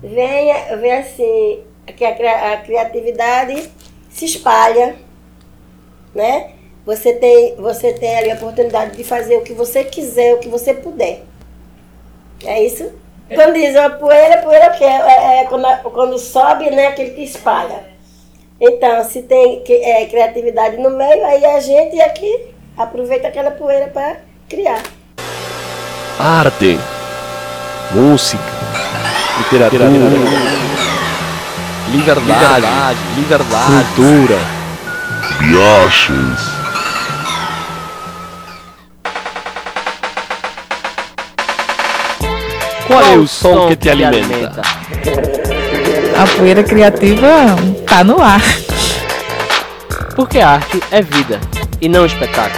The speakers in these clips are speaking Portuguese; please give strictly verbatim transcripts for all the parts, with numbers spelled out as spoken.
venha, vem assim, que a, a criatividade se espalha, né? Você tem, você tem ali a oportunidade de fazer o que você quiser, o que você puder. É isso? Quando diz uma poeira, poeira o quê? É, é quando, quando sobe, né, aquele que espalha. Então, se tem é, criatividade no meio, aí a gente aqui aproveita aquela poeira para criar. Arte, música, literatura, liberdade, liberdade, cultura, viagens. Qual é o som que te alimenta? A poeira criativa tá no ar. Porque a arte é vida e não espetáculo.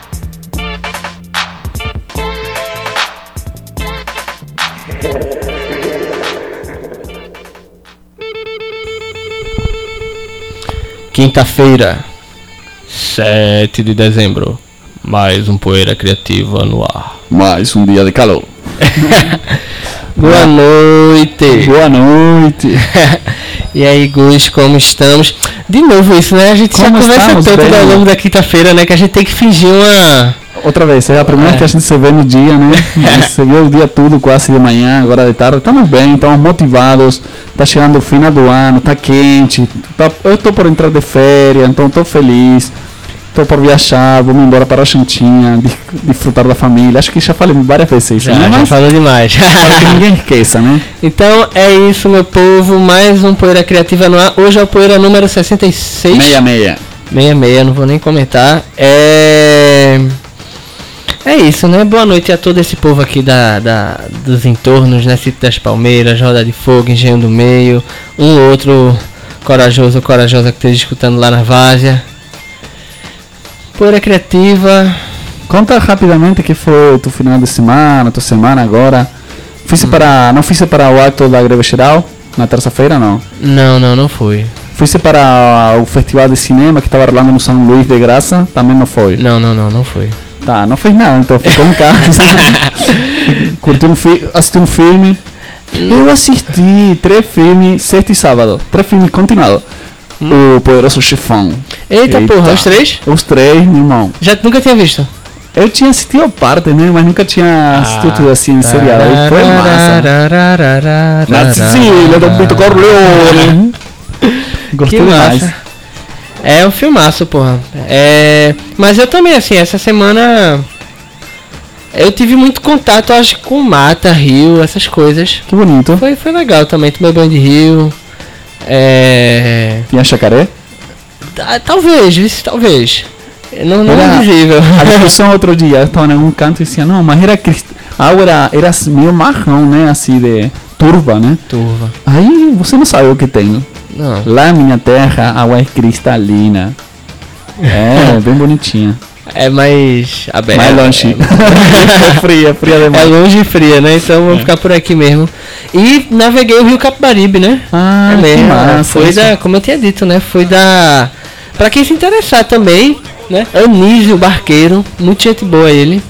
Quinta-feira, sete de dezembro. Mais um Poeira Criativa no ar. Mais um dia de calor. Boa noite. Boa noite. E aí, Gus, como estamos? De novo isso, né? A gente como já conversa tanto ao longo da quinta-feira, né? Que a gente tem que fingir uma... Outra vez, é a primeira é. que a gente se vê no dia, né? Você vê o dia tudo quase de manhã, agora de tarde. Estamos bem, estamos motivados. Tá chegando o final do ano, tá quente. Tá... Eu tô por entrar de férias, então tô feliz. Tô por viajar, vou me embora para a Argentina, desfrutar da família. Acho que já falei várias vezes isso, já, né? Já Mas falou demais. Para que ninguém esqueça, né? Então é isso, meu povo. Mais um Poeira Criativa no ar. Hoje é o Poeira número sessenta e seis. sessenta e seis. sessenta e seis, não vou nem comentar. É... É isso, né? Boa noite a todo esse povo aqui da, da, dos entornos, né? Sítio das Palmeiras, Roda de Fogo, Engenho do Meio. Um outro corajoso ou corajosa que esteja escutando lá na Várzea. Poeira Criativa. Conta rapidamente que foi o final de semana, tua semana agora. Fiz hum. para, não fiz para o ato da greve geral na terça-feira, não? Não, não, não fui. Fiz para o festival de cinema que estava rolando no São Luís de Graça, também não foi? Não, não, não, não foi. Tá, não fez nada, então ficou em casa. Curti um fi- assisti um filme. Eu assisti três filmes, sexta e sábado. Três filmes continuados. Hum. O Poderoso Chefão. Eita, Eita porra, os três? Os três, meu irmão. Já nunca tinha visto? Eu tinha assistido a parte, né? Mas nunca tinha assistido ah, tudo assim em serial. Aí foi massa. Na Sicília, do Vito Corleone. Gostei demais. É um filmaço, porra. É... Mas eu também, assim, essa semana... Eu tive muito contato, acho, com mata, rio, essas coisas. Que bonito. Foi, foi legal também, tomei banho de rio. É... Tinha chacaré? Talvez, isso, talvez. Não, não era, é visível. A discussão outro dia, eu estava em algum canto e dizia, não, mas era crist... a água era, era meio marrom, né? Assim, de turva, né? Turva. Aí você não sabe o que tem. Não. Lá na minha terra, a água é cristalina. É, bem bonitinha. É mais aberto. Mais longe. É, é fria, fria demais. É longe e fria, né? Então vamos é. ficar por aqui mesmo. E naveguei o Rio Capibaribe, né? Ah, é mesmo. Massa, foi isso. da, como eu tinha dito, né? Foi da... Pra quem se interessar também, né? Anísio Barqueiro, muito gente boa ele.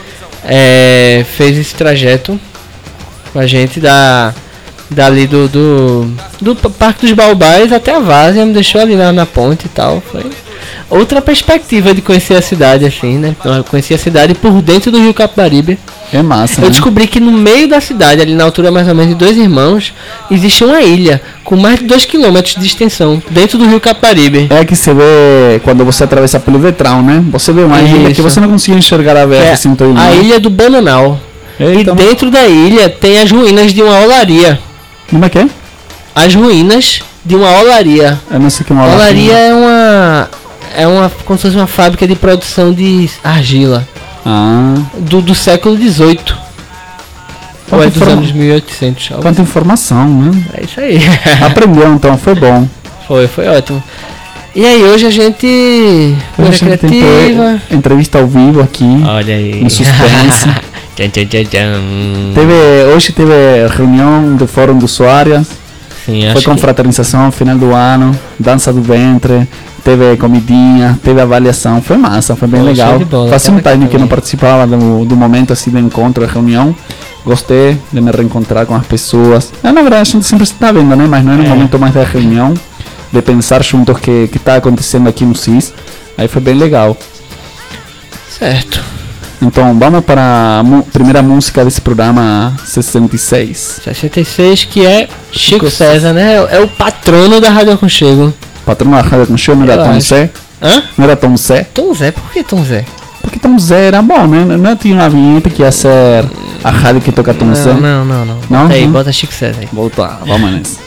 É, fez esse trajeto com a gente da... Dali do, do, do Parque dos Baubais até a Várzea, me deixou ali na, na ponte e tal. Foi outra perspectiva de conhecer a cidade, assim, né? Eu conheci a cidade por dentro do Rio Capibaribe. É massa, Eu né? descobri que no meio da cidade, ali na altura mais ou menos de Dois Irmãos, existe uma ilha com mais de dois quilômetros de extensão, dentro do Rio Capibaribe. É que você vê, quando você atravessa pelo Vetrão, né? Você vê uma Isso. ilha que você não conseguia enxergar a ver, é assim, a ilha do Bananal. Eita, e dentro da ilha tem as ruínas de uma olaria. Como é que é? As ruínas de uma olaria. Eu não sei o que é uma olaria. Olaria é uma... É uma... como se fosse uma fábrica de produção de argila. Ah. Do, do século dezoito. Ou é dos informa... anos mil e oitocentos. Quanta assim. Informação, né? É isso aí. Aprendeu então, foi bom. Foi, foi ótimo. E aí, hoje a gente... Hoje a gente criativa. Entrevista ao vivo aqui. Olha aí. No suspense. Tchan, tchan, tchan, tchan. Teve, hoje teve reunião do Fórum do Usuários. Sim, foi confraternização, que... final do ano, dança do ventre, teve comidinha, teve avaliação, foi massa, foi bem Pô, legal. Fazia um time que não participava do, do momento assim do encontro, da reunião, Gostei de me reencontrar com as pessoas. É, na verdade, a gente sempre está vendo, né? Mas não é no É. momento mais da reunião, de pensar juntos o que está acontecendo aqui no C I S. Aí foi bem legal. Certo. Então, vamos para a mu- primeira música desse programa sessenta e seis. sessenta e seis, que é Chico Chico César, né? É o patrono da Rádio Aconchego. Patrão da Rádio com show, não era Eu Tom acho. Zé? Hã? Não era Tom Zé? Tom Zé? Por que Tom Zé? Porque Tom Zé era bom, né? Não tinha uma vinheta que ia ser a rádio que toca Tom Zé? Não, não, não, não. Não? Bota aí, Hum. bota Chico César aí. Voltar, vamos nessa.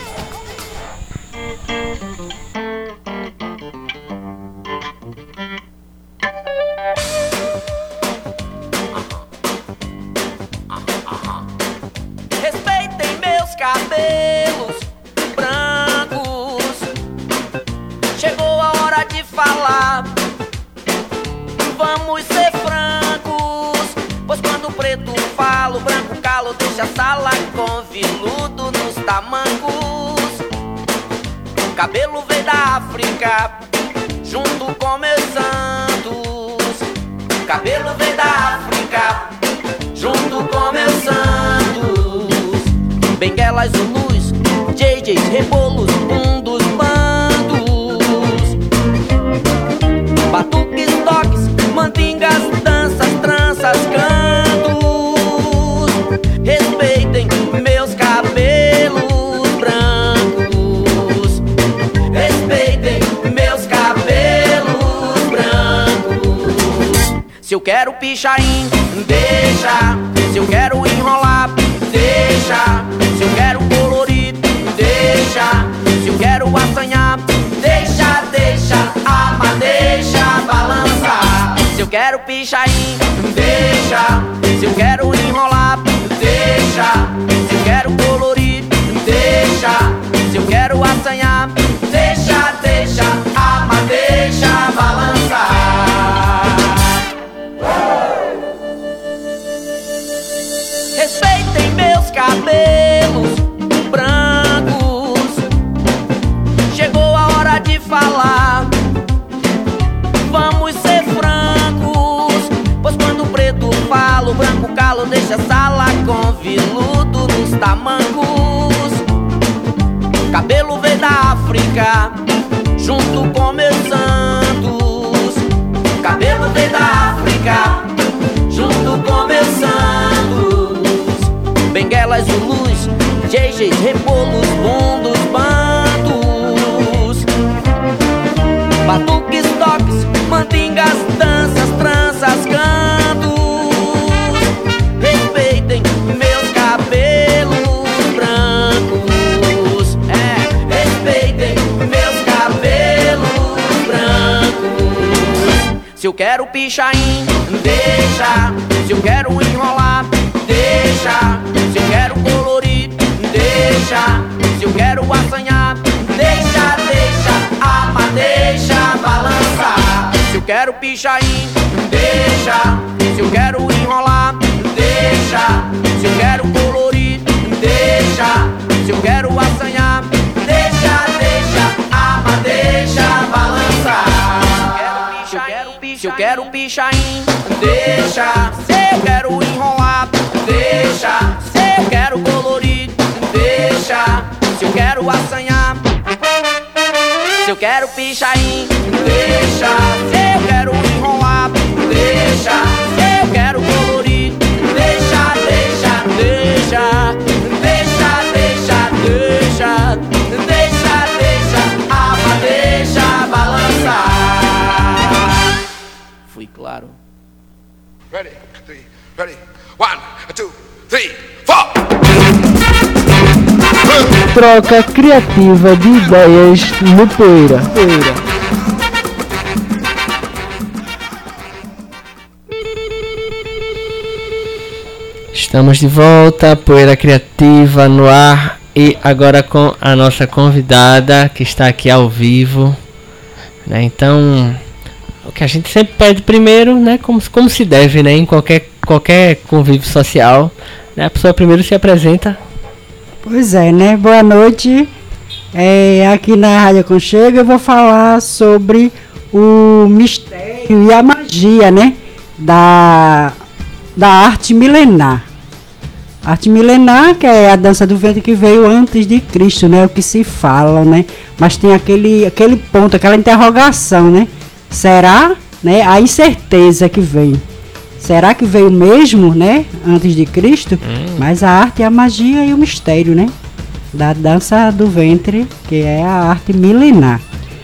Respeitem meus cabelos brancos. Chegou a hora de falar. Vamos ser francos, pois quando o preto fala, o branco calo, deixa a sala com viludo nos tamancos. Cabelo veio da África, junto com meus santos. Cabelo veio da África, junto com meus santos. Benguelas, Zulus, J Js, rebolos, um dos bandos. Batuques, toques, mandingas, danças, tranças, cantos. Respeitem meus cabelos brancos. Respeitem meus cabelos brancos. Se eu quero pichain, deixa. Se eu quero enrolar, deixa. Se eu quero colorir, deixa. Se eu quero assanhar, deixa, deixa. Ama, deixa balançar. Se eu quero pichain, deixa. Se eu quero enrolar, deixa. Se eu quero colorir, deixa. Se eu quero assanhar, deixa, deixa. Ama, deixa balançar. Respeitem meus cabelos brancos. Chegou a hora de falar. Vamos ser francos, pois quando o preto fala, o branco calo, deixa a sala com viludo nos tamancos. Cabelo veio da África, junto com meus santos. Cabelo veio da África, junto com meus santos. Benguelas, Zulus, J Js, rebolos, bundos, bandos. Batuques, toques, mandingas, danças, tranças, cantos. Respeitem meus cabelos brancos. É, respeitem meus cabelos brancos. Se eu quero pichain, deixa. Se eu quero enrolar, deixa. Se eu quero colorir, deixa. Se eu quero assanhar, deixa, deixa. Ama, deixa balançar. Se eu quero pichain, deixa. Se eu quero enrolar, deixa. Se eu quero colorir, deixa. Se eu quero assanhar, deixa, deixa. Ama, deixa balançar. Se eu quero pichain, se eu quero pichain, deixa. Se eu quero enrolar, deixa. Se eu quero colorir, deixa. Se eu quero assanhar, se eu quero pichain, deixa. Se eu quero enrolar, deixa. Se eu quero colorir, deixa, deixa, deixa. Deixa, deixa, deixa. Deixa, deixa. Ama, deixa balançar. Fui claro. Ready, three, ready. One, two, three, four. Troca criativa de ideias no Poeira. Poeira. Estamos de volta, Poeira Criativa no ar, e agora com a nossa convidada que está aqui ao vivo, né? Então, o que a gente sempre pede primeiro, né, como, como se deve, né, em qualquer, qualquer convívio social, né, a pessoa primeiro se apresenta. Pois é, né? Boa noite. É, aqui na Rádio Aconchego eu vou falar sobre o mistério e a magia, né? Da, da arte milenar. arte milenar, que é a dança do ventre que veio antes de Cristo, né? O que se fala, né? Mas tem aquele, aquele ponto, aquela interrogação, né? Será, né? A incerteza que vem. Será que veio mesmo, né? Antes de Cristo? Hum. Mas a arte, a magia e o mistério, né? Da dança do ventre, que é a arte milenar.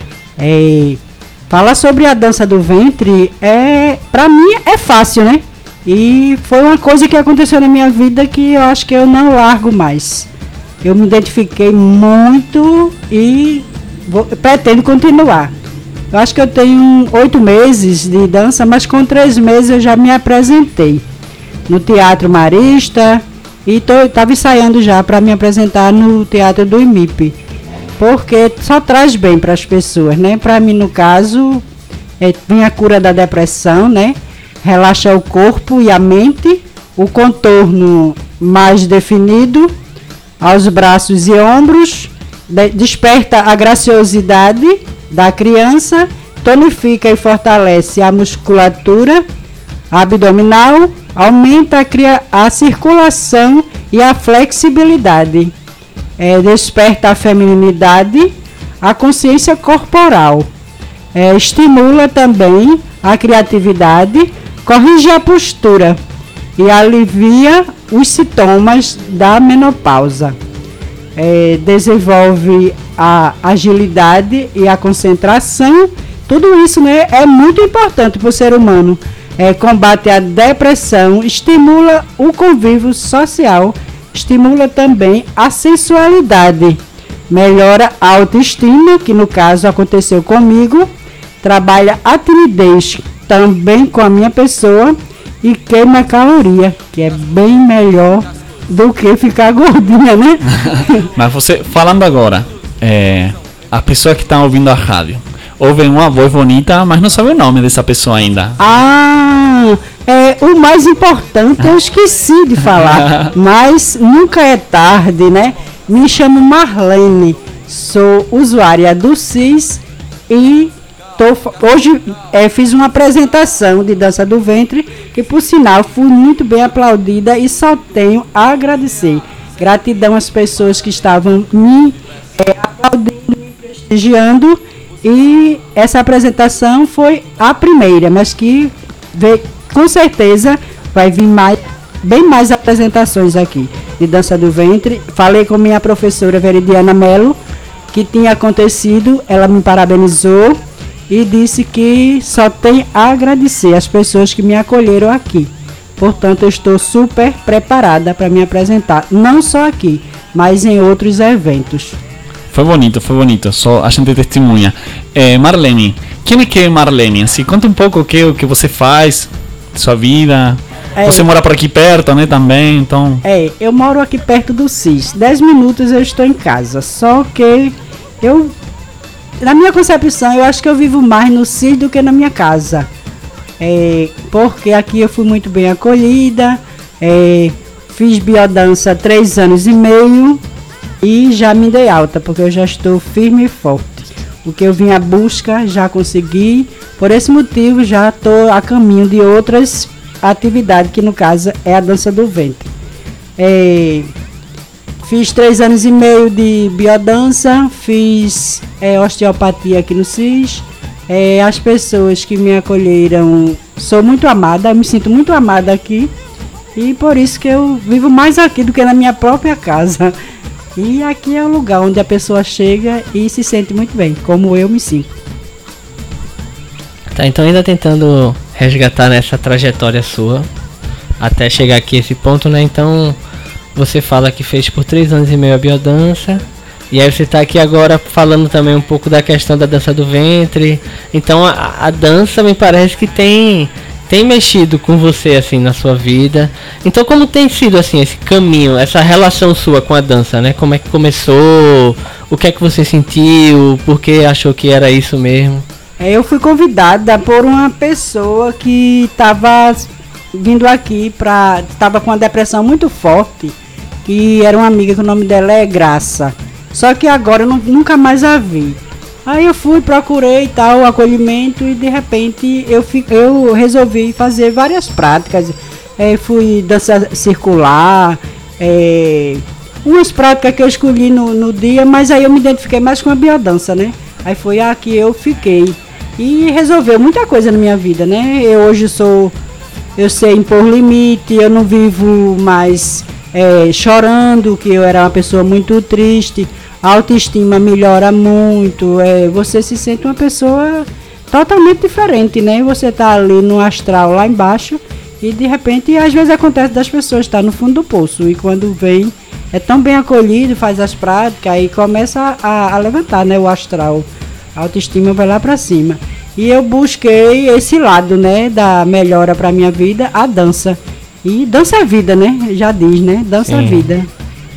É, falar sobre a dança do ventre, é, pra mim, é fácil, né? E foi uma coisa que aconteceu na minha vida que eu acho que eu não largo mais. Eu me identifiquei muito e vou, pretendo continuar. Eu acho que eu tenho oito meses de dança, mas com três meses eu já me apresentei no Teatro Marista e estava ensaiando já para me apresentar no Teatro do I M I P, porque só traz bem para as pessoas, né? Para mim, no caso, é, vem a cura da depressão, né? Relaxa o corpo e a mente, o contorno mais definido aos braços e ombros, de, desperta a graciosidade da criança, tonifica e fortalece a musculatura abdominal, aumenta a, cria, a circulação e a flexibilidade, é, desperta a feminilidade, a consciência corporal, é, estimula também a criatividade, corrige a postura e alivia os sintomas da menopausa. É, desenvolve a agilidade e a concentração. Tudo isso, né, é muito importante para o ser humano. É, combate a depressão, estimula o convívio social, estimula também a sensualidade, melhora a autoestima, que no caso aconteceu comigo, trabalha a timidez também com a minha pessoa e queima caloria, que é bem melhor do que ficar gordinha, né? Mas você, falando agora, é, a pessoa que está ouvindo a rádio, ouve uma voz bonita, mas não sabe o nome dessa pessoa ainda. Ah, é, o mais importante eu esqueci de falar, mas nunca é tarde, né? Me chamo Marlene, sou usuária do C I S e Tô, hoje é, fiz uma apresentação de dança do ventre que, por sinal, fui muito bem aplaudida e só tenho a agradecer. Gratidão às pessoas que estavam me é, aplaudindo, me prestigiando, e essa apresentação foi a primeira, mas que vê, com certeza vai vir mais, bem mais apresentações aqui de dança do ventre. Falei com minha professora Veridiana Mello, que tinha acontecido, ela me parabenizou e disse que só tem a agradecer as pessoas que me acolheram aqui. Portanto, eu estou super preparada para me apresentar, não só aqui, mas em outros eventos. Foi bonito, foi bonito, só a gente testemunha. É, Marlene, quem é que é Marlene? Assim, conta um pouco o que, o que você faz, sua vida. É, você mora por aqui perto, né, também, então... É, eu moro aqui perto do C I S, dez minutos eu estou em casa, só que eu... Na minha concepção, eu acho que eu vivo mais no C I S do que na minha casa. É, porque aqui eu fui muito bem acolhida, é, fiz biodança há três anos e meio e já me dei alta, porque eu já estou firme e forte. O que eu vim à busca, já consegui. Por esse motivo, já estou a caminho de outras atividades, que no caso é a dança do ventre. É, Fiz três anos e meio de biodança, fiz é, osteopatia aqui no C I S. É, as pessoas que me acolheram, sou muito amada, me sinto muito amada aqui. E por isso que eu vivo mais aqui do que na minha própria casa. E aqui é o lugar onde a pessoa chega e se sente muito bem, como eu me sinto. Tá, então ainda tentando resgatar nessa trajetória sua, até chegar aqui a esse ponto, né? Então... Você fala que fez por três anos e meio a biodança. E aí você está aqui agora falando também um pouco da questão da dança do ventre. Então a, a dança me parece que tem, tem mexido com você assim na sua vida. Então como tem sido assim esse caminho, essa relação sua com a dança, né? Como é que começou? O que é que você sentiu? Por que achou que era isso mesmo? Eu fui convidada por uma pessoa que estava vindo aqui para... Estava com uma depressão muito forte. Que era uma amiga, que o nome dela é Graça. Só que agora eu não, nunca mais a vi. Aí eu fui, procurei tal, o acolhimento, e de repente eu, fi, eu resolvi fazer várias práticas. É, fui dança circular, é, umas práticas que eu escolhi no, no dia, mas aí eu me identifiquei mais com a biodança, né? Aí foi a que eu fiquei. E resolveu muita coisa na minha vida, né? Eu hoje sou, eu sei impor limite, eu não vivo mais é, chorando, que eu era uma pessoa muito triste, a autoestima melhora muito, é, você se sente uma pessoa totalmente diferente, né? Você tá ali no astral lá embaixo e de repente, às vezes acontece das pessoas estar no fundo do poço e quando vem, é tão bem acolhido, faz as práticas e começa a, a levantar, né, o astral. A autoestima vai lá para cima. E eu busquei esse lado, né, da melhora para minha vida, a dança. E dança é vida, né? Já diz, né? Dança é vida.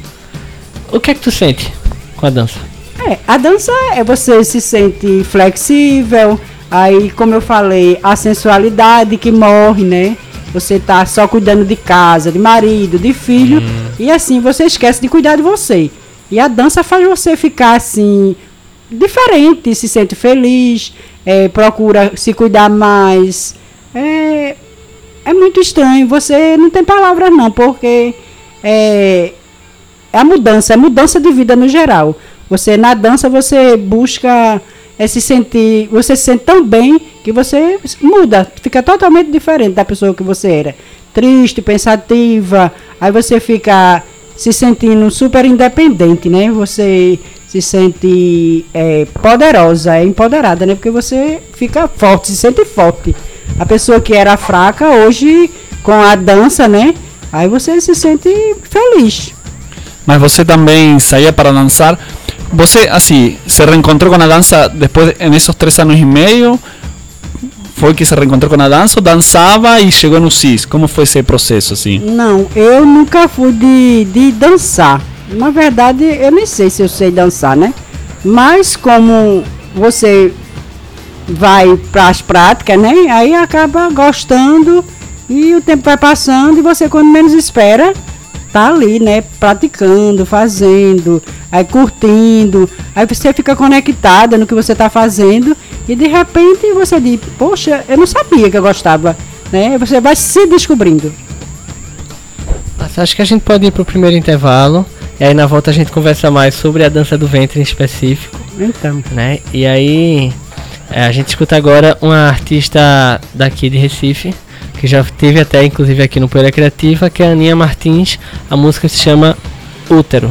O que é que tu sente com a dança? É, a dança é você se sente flexível, aí, como eu falei, a sensualidade que morre, né? Você tá só cuidando de casa, de marido, de filho, hum. e assim você esquece de cuidar de você. E a dança faz você ficar assim, diferente, se sente feliz, é, procura se cuidar mais. É, é muito estranho, você não tem palavras não, porque é, é a mudança, é mudança de vida no geral. Você na dança você busca é, se sentir, você se sente tão bem que você muda, fica totalmente diferente da pessoa que você era. Triste, pensativa, aí você fica se sentindo super independente, né? Você se sente é, poderosa, é empoderada, né? Porque você fica forte, se sente forte. A pessoa que era fraca, hoje, com a dança, né? Aí você se sente feliz. Mas você também saía para dançar. Você, assim, se reencontrou com a dança depois, nesses três anos e meio? Foi que se reencontrou com a dança ou dançava e chegou no C I S? Como foi esse processo, assim? Não, eu nunca fui de, de dançar. Na verdade, eu nem sei se eu sei dançar, né? Mas como você vai para as práticas, né? Aí acaba gostando e o tempo vai passando e você, quando menos espera, tá ali, né? Praticando, fazendo, aí curtindo. Aí você fica conectada no que você tá fazendo e de repente você diz, poxa, eu não sabia que eu gostava, né? Você vai se descobrindo. Mas acho que a gente pode ir pro primeiro intervalo. E aí na volta a gente conversa mais sobre a dança do ventre em específico. Então. Né? E aí é, a gente escuta agora uma artista daqui de Recife, que já teve até inclusive aqui no Poeira Criativa, que é a Aninha Martins. A música se chama Útero.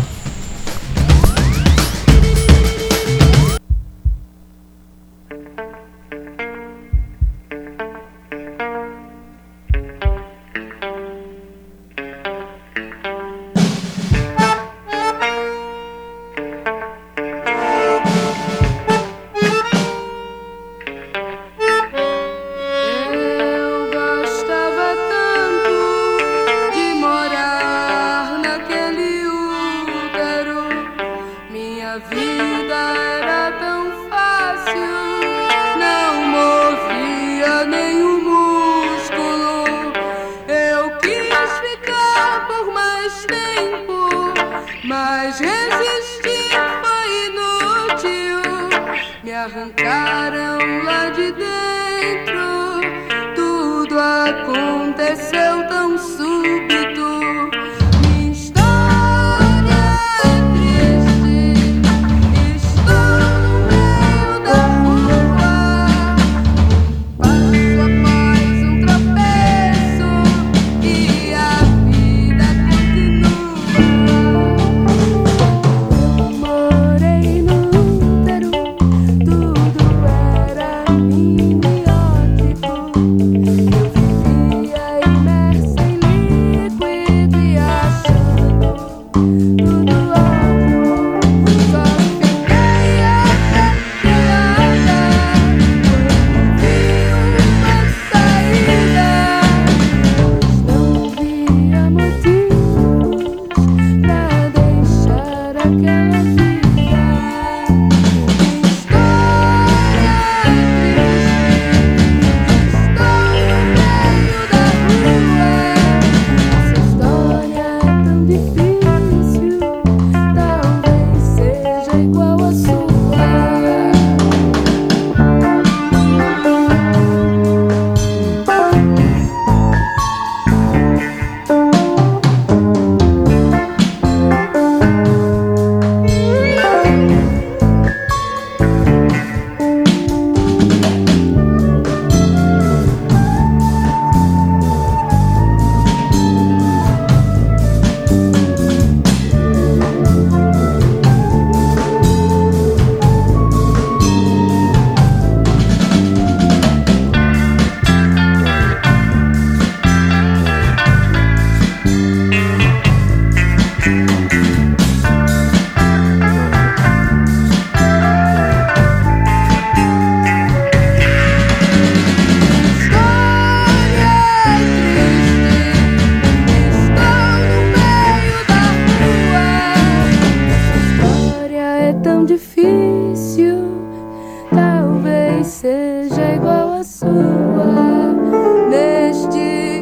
tão difícil. Talvez seja igual a sua neste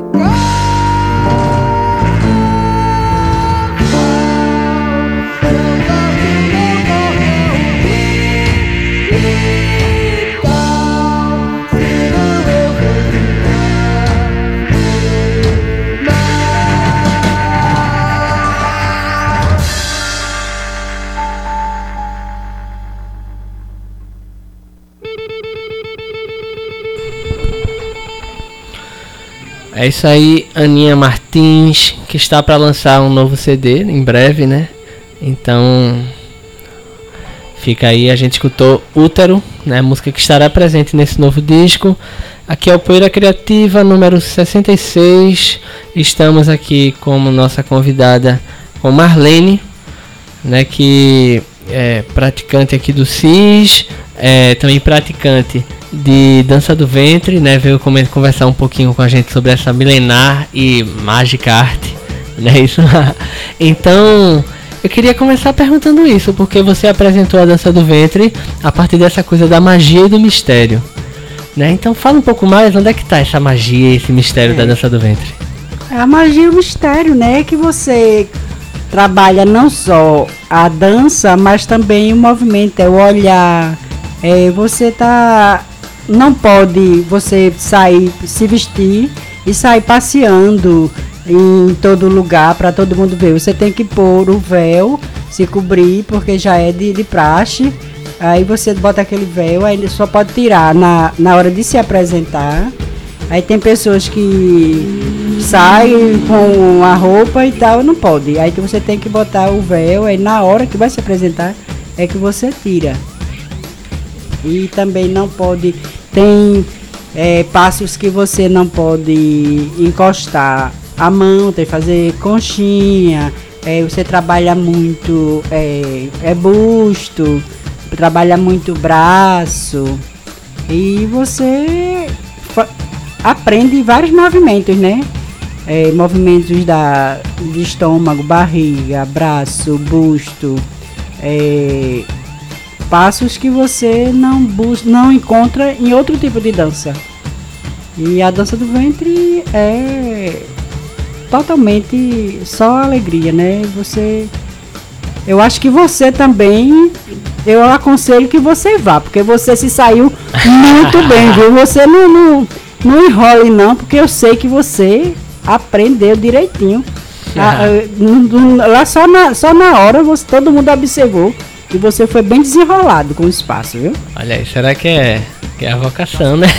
É isso aí, Aninha Martins, que está para lançar um novo C D em breve, né? Então, fica aí, a gente escutou Útero, né? Música que estará presente nesse novo disco. Aqui é o Poeira Criativa, número sessenta e seis. Estamos aqui como nossa convidada com Marlene, né? Que é praticante aqui do C I S, é também praticante de dança do ventre, né? Veio conversar um pouquinho com a gente sobre essa milenar e mágica arte, né? Isso. Então, eu queria começar perguntando isso, porque você apresentou a dança do ventre a partir dessa coisa da magia e do mistério, né? Então, fala um pouco mais, onde é que está essa magia, esse mistério é. da dança do ventre? A magia e o mistério, né? Que você trabalha não só a dança, mas também o movimento, é o olhar. É, você tá não pode você sair, se vestir e sair passeando em todo lugar para todo mundo ver. Você tem que pôr o véu, se cobrir, porque já é de, de praxe. Aí você bota aquele véu, aí só pode tirar na, na hora de se apresentar. Aí tem pessoas que saem com a roupa e tal, não pode. Aí você tem que botar o véu, aí na hora que vai se apresentar é que você tira. E também não pode, tem é, passos que você não pode encostar a mão, tem que fazer conchinha, é, você trabalha muito é, é busto, trabalha muito braço e você fa- aprende vários movimentos, né? É, movimentos da, de estômago, barriga, braço, busto, é, passos que você não, bus- não encontra em outro tipo de dança. E a dança do ventre é totalmente só alegria, né? Você, eu acho que você também, eu aconselho que você vá, porque você se saiu muito bem, viu? Você não, não, não enrole não, porque eu sei que você aprendeu direitinho. Ah. A, a, lá só na, só na hora você, todo mundo observou que você foi bem desenrolado com o espaço, viu? Olha aí, será que é, que é a vocação, né?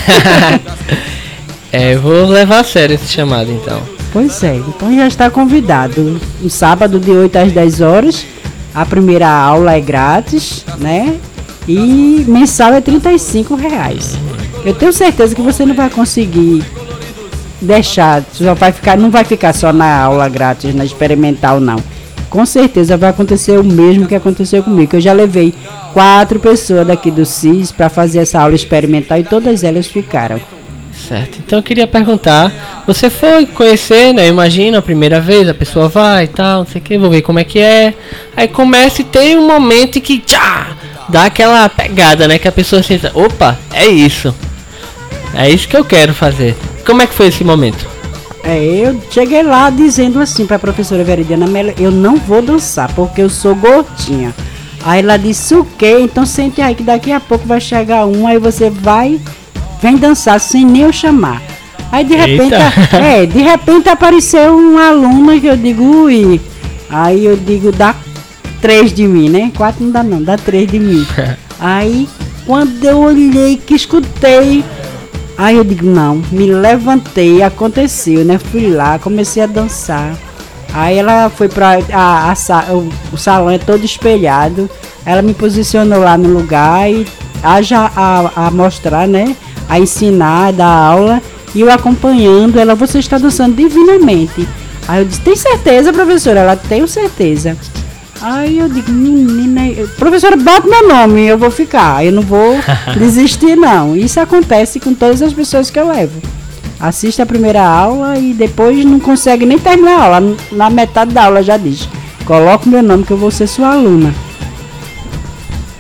É, eu vou levar a sério esse chamado então. Pois é, então já está convidado. No sábado de oito às dez horas, a primeira aula é grátis, né? E mensal é trinta e cinco reais. Eu tenho certeza que você não vai conseguir deixar, só vai ficar, não vai ficar só na aula grátis, na experimental não. Com certeza vai acontecer o mesmo que aconteceu comigo, que eu já levei quatro pessoas daqui do C I S para fazer essa aula experimental e todas elas ficaram. Certo, então eu queria perguntar, você foi conhecer, né, imagina, a primeira vez, a pessoa vai e tal, não sei o que, vou ver como é que é, aí começa e tem um momento que tchá, dá aquela pegada, né, que a pessoa senta, opa, é isso, é isso que eu quero fazer. Como é que foi esse momento? É, eu cheguei lá dizendo assim para a professora Veridiana, eu não vou dançar porque eu sou gordinha. Aí ela disse, o quê? Então sente aí que daqui a pouco vai chegar um, aí você vai, vem dançar sem nem eu chamar. Aí de repente, a, é, de repente apareceu um aluno que eu digo, ui, aí eu digo, dá três de mim, né? Quatro não dá não, dá três de mim. Aí quando eu olhei que escutei, aí eu digo, não, me levantei, aconteceu, né? Fui lá, comecei a dançar. Aí ela foi pra a, a, o, o salão é todo espelhado. Ela me posicionou lá no lugar e a, já, a, a mostrar, né? A ensinar, a dar aula. E eu acompanhando ela, você está dançando divinamente. Aí eu disse, tem certeza, professora? Ela, tenho certeza. Aí eu digo, menina, professora, bota meu nome, eu vou ficar, eu não vou desistir não. Isso acontece com todas as pessoas que eu levo. Assiste a primeira aula e depois não consegue nem terminar a aula, na metade da aula já diz, coloca o meu nome que eu vou ser sua aluna.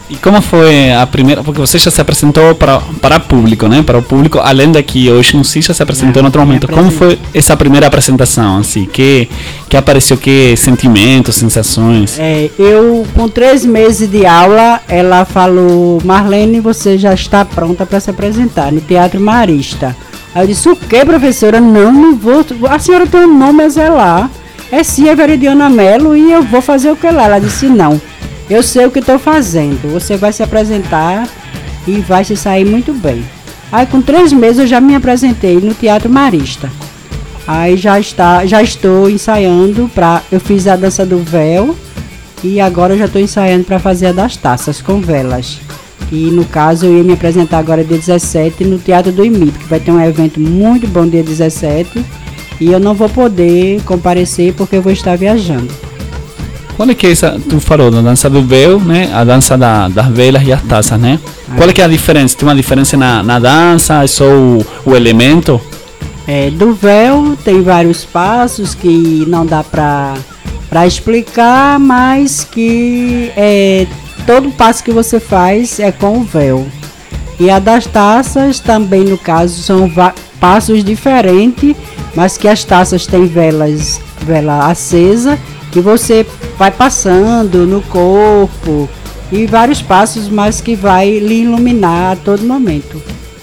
E como foi a primeira, porque você já se apresentou para para público, né? Para o público, além daqui hoje, você já se apresentou em outro momento. Como foi essa primeira apresentação, assim? Que que apareceu, que sentimentos, sensações? É, eu com três meses de aula, ela falou: Marlene, você já está pronta para se apresentar no Teatro Marista. Aí eu disse: o que, professora? Não, não vou. A senhora tem um nome a zelar. É sim, é Veridiana Mello e eu vou fazer o que lá. Ela disse: não. Eu sei o que estou fazendo. Você vai se apresentar e vai se sair muito bem. Aí com três meses eu já me apresentei no Teatro Marista. Aí já está, já estou ensaiando para. Eu fiz a dança do véu e agora eu já estou ensaiando para fazer a das taças com velas. E no caso eu ia me apresentar agora dia dezessete no Teatro do I M I P, que vai ter um evento muito bom dia dezessete e eu não vou poder comparecer porque eu vou estar viajando. Qual é que é essa, tu falou, da dança do véu, né? A dança da, das velas e as taças, né? Ah. Qual é que é a diferença? Tem uma diferença na, na dança? É só o, o elemento? É, do véu tem vários passos que não dá pra, pra explicar, mas que é, todo passo que você faz é com o véu. E a das taças também, no caso, são passos diferentes, mas que as taças têm velas, vela acesa, que você vai passando no corpo e vários passos, mas que vai lhe iluminar a todo momento.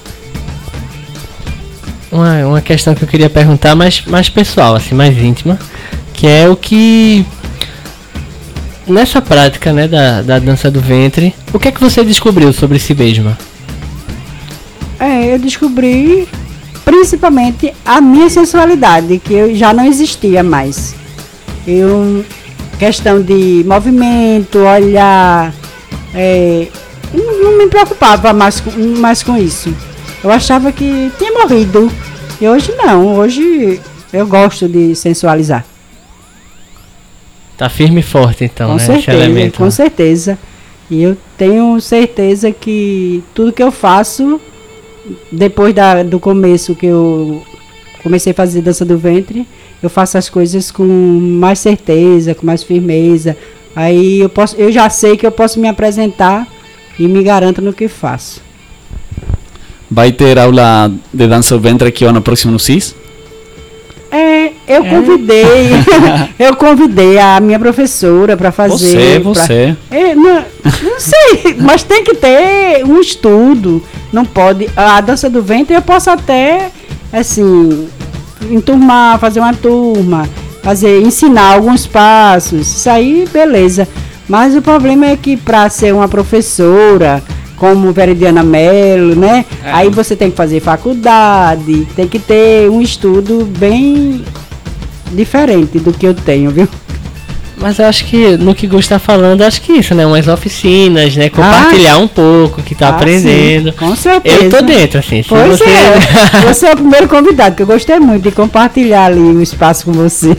Uma, uma questão que eu queria perguntar, mais, mais pessoal, assim, mais íntima, que é o que nessa prática, né, da, da dança do ventre, o que é que você descobriu sobre si mesma? É, eu descobri principalmente a minha sensualidade, que eu já não existia mais. Eu, questão de movimento, olhar, é, não, não me preocupava mais com, mais com isso. Eu achava que tinha morrido. E hoje não, hoje eu gosto de sensualizar. Tá firme e forte então, com né? Certeza, esse elemento. Com certeza. E eu tenho certeza que tudo que eu faço, depois da, do começo que eu comecei a fazer dança do ventre, eu faço as coisas com mais certeza, com mais firmeza. Aí eu, posso, eu já sei que eu posso me apresentar e me garanto no que faço. Vai ter aula de dança do ventre aqui no próximo no C I S? É, eu convidei, eu convidei a minha professora para fazer. Você, você. Pra, é, não, não sei, mas tem que ter um estudo. Não pode. A dança do ventre eu posso até, assim, enturmar, fazer uma turma, fazer, ensinar alguns passos. Isso aí, beleza. Mas o problema é que para ser uma professora como Veridiana Mello, né? É. Aí você tem que fazer faculdade, tem que ter um estudo bem diferente do que eu tenho, viu? Mas eu acho que no que Gus está falando, acho que isso, né? Umas oficinas, né? Compartilhar ah, um pouco o que está ah, aprendendo. Sim, com certeza. Eu tô dentro, assim. Se pois você... é. Você é o primeiro convidado, que eu gostei muito de compartilhar ali o espaço com você.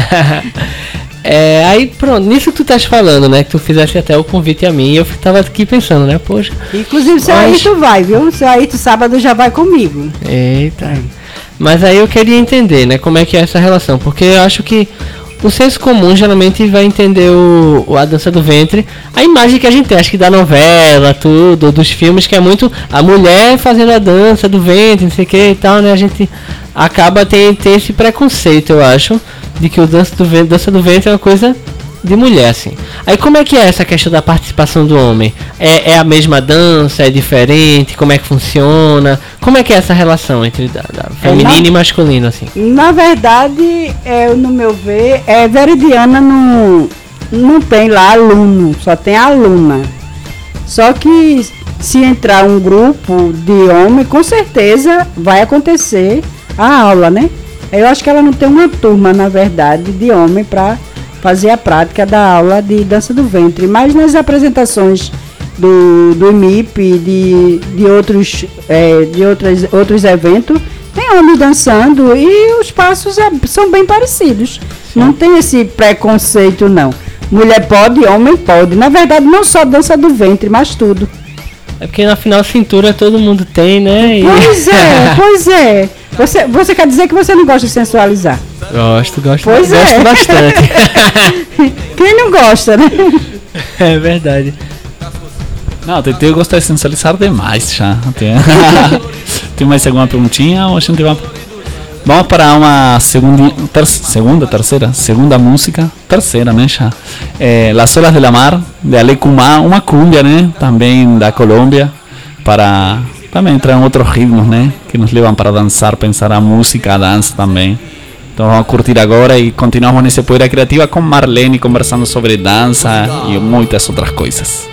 É, aí pronto, nisso que tu estás falando, né? Que tu fizesse até o convite a mim, eu tava aqui pensando, né? Poxa. Inclusive, seu mas... Ayrton vai, viu? Seu Ayrton sábado já vai comigo. Eita. É. Mas aí eu queria entender, né? Como é que é essa relação. Porque eu acho que o senso comum geralmente vai entender o, a dança do ventre, a imagem que a gente tem, acho que da novela, tudo, dos filmes, que é muito a mulher fazendo a dança do ventre, não sei o que e tal, né? A gente acaba tendo ter esse preconceito, eu acho, de que o dança do ventre, dança do ventre é uma coisa de mulher, assim. Aí como é que é essa questão da participação do homem? É, é a mesma dança? É diferente? Como é que funciona? Como é que é essa relação entre da, da feminino é, na, e masculino, assim? Na verdade, é, no meu ver, é, Veridiana não, não tem lá aluno, só tem aluna. Só que se entrar um grupo de homem, com certeza vai acontecer a aula, né? Eu acho que ela não tem uma turma, na verdade, de homem para fazer a prática da aula de dança do ventre. Mas nas apresentações do, do I M I P, de, de, outros, é, de outros, outros eventos, tem homem dançando e os passos é, são bem parecidos. Sim. Não tem esse preconceito, não. Mulher pode, homem pode. Na verdade, não só dança do ventre, mas tudo. É porque na final cintura todo mundo tem, né? E... Pois é, pois é. Você, você quer dizer que você não gosta de sensualizar? Gosto, gosto. Pois gosto é. bastante. Quem não gosta, né? É verdade. Não, o Teteu gosta de sensualizar demais já. Tem, tem mais alguma perguntinha ou a gente vai... Vamos para uma segunda, ter, segunda, terceira, segunda música, terceira, né, já. É, Las Olas de la Mar, de Alecumá, uma cumbia, né, também da Colômbia, para também entrar em outros ritmos, né, que nos levam para dançar, pensar a música, a dança também. Então vamos curtir agora e continuamos nesse Poeira Criativa com Marlene, conversando sobre dança e muitas outras coisas.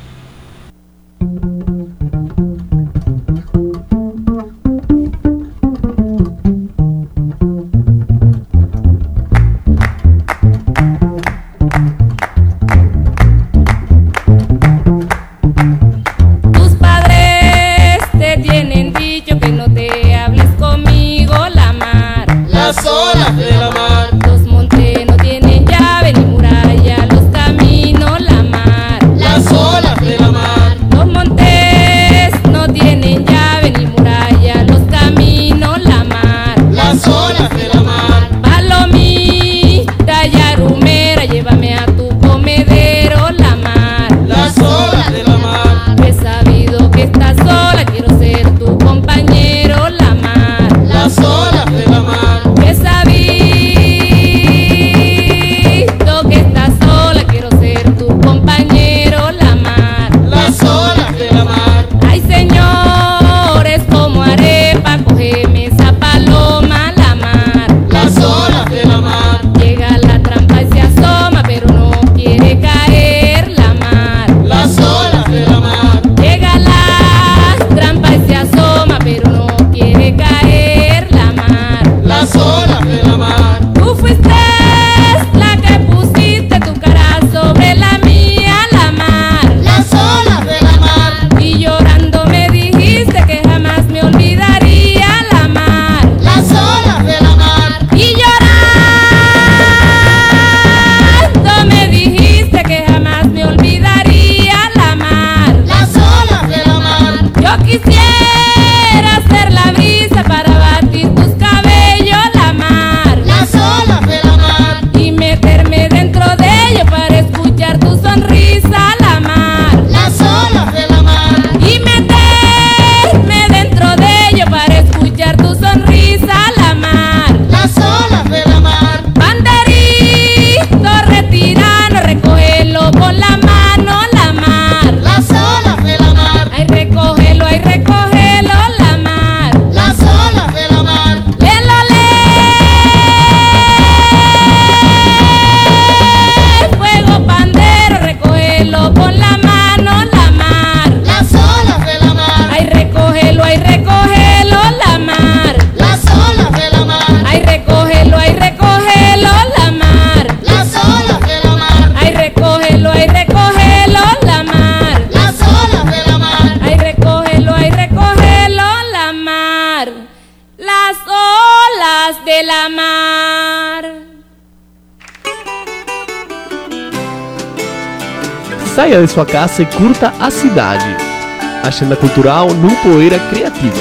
Saia de sua casa e curta a cidade. Agenda cultural no Poeira Criativa.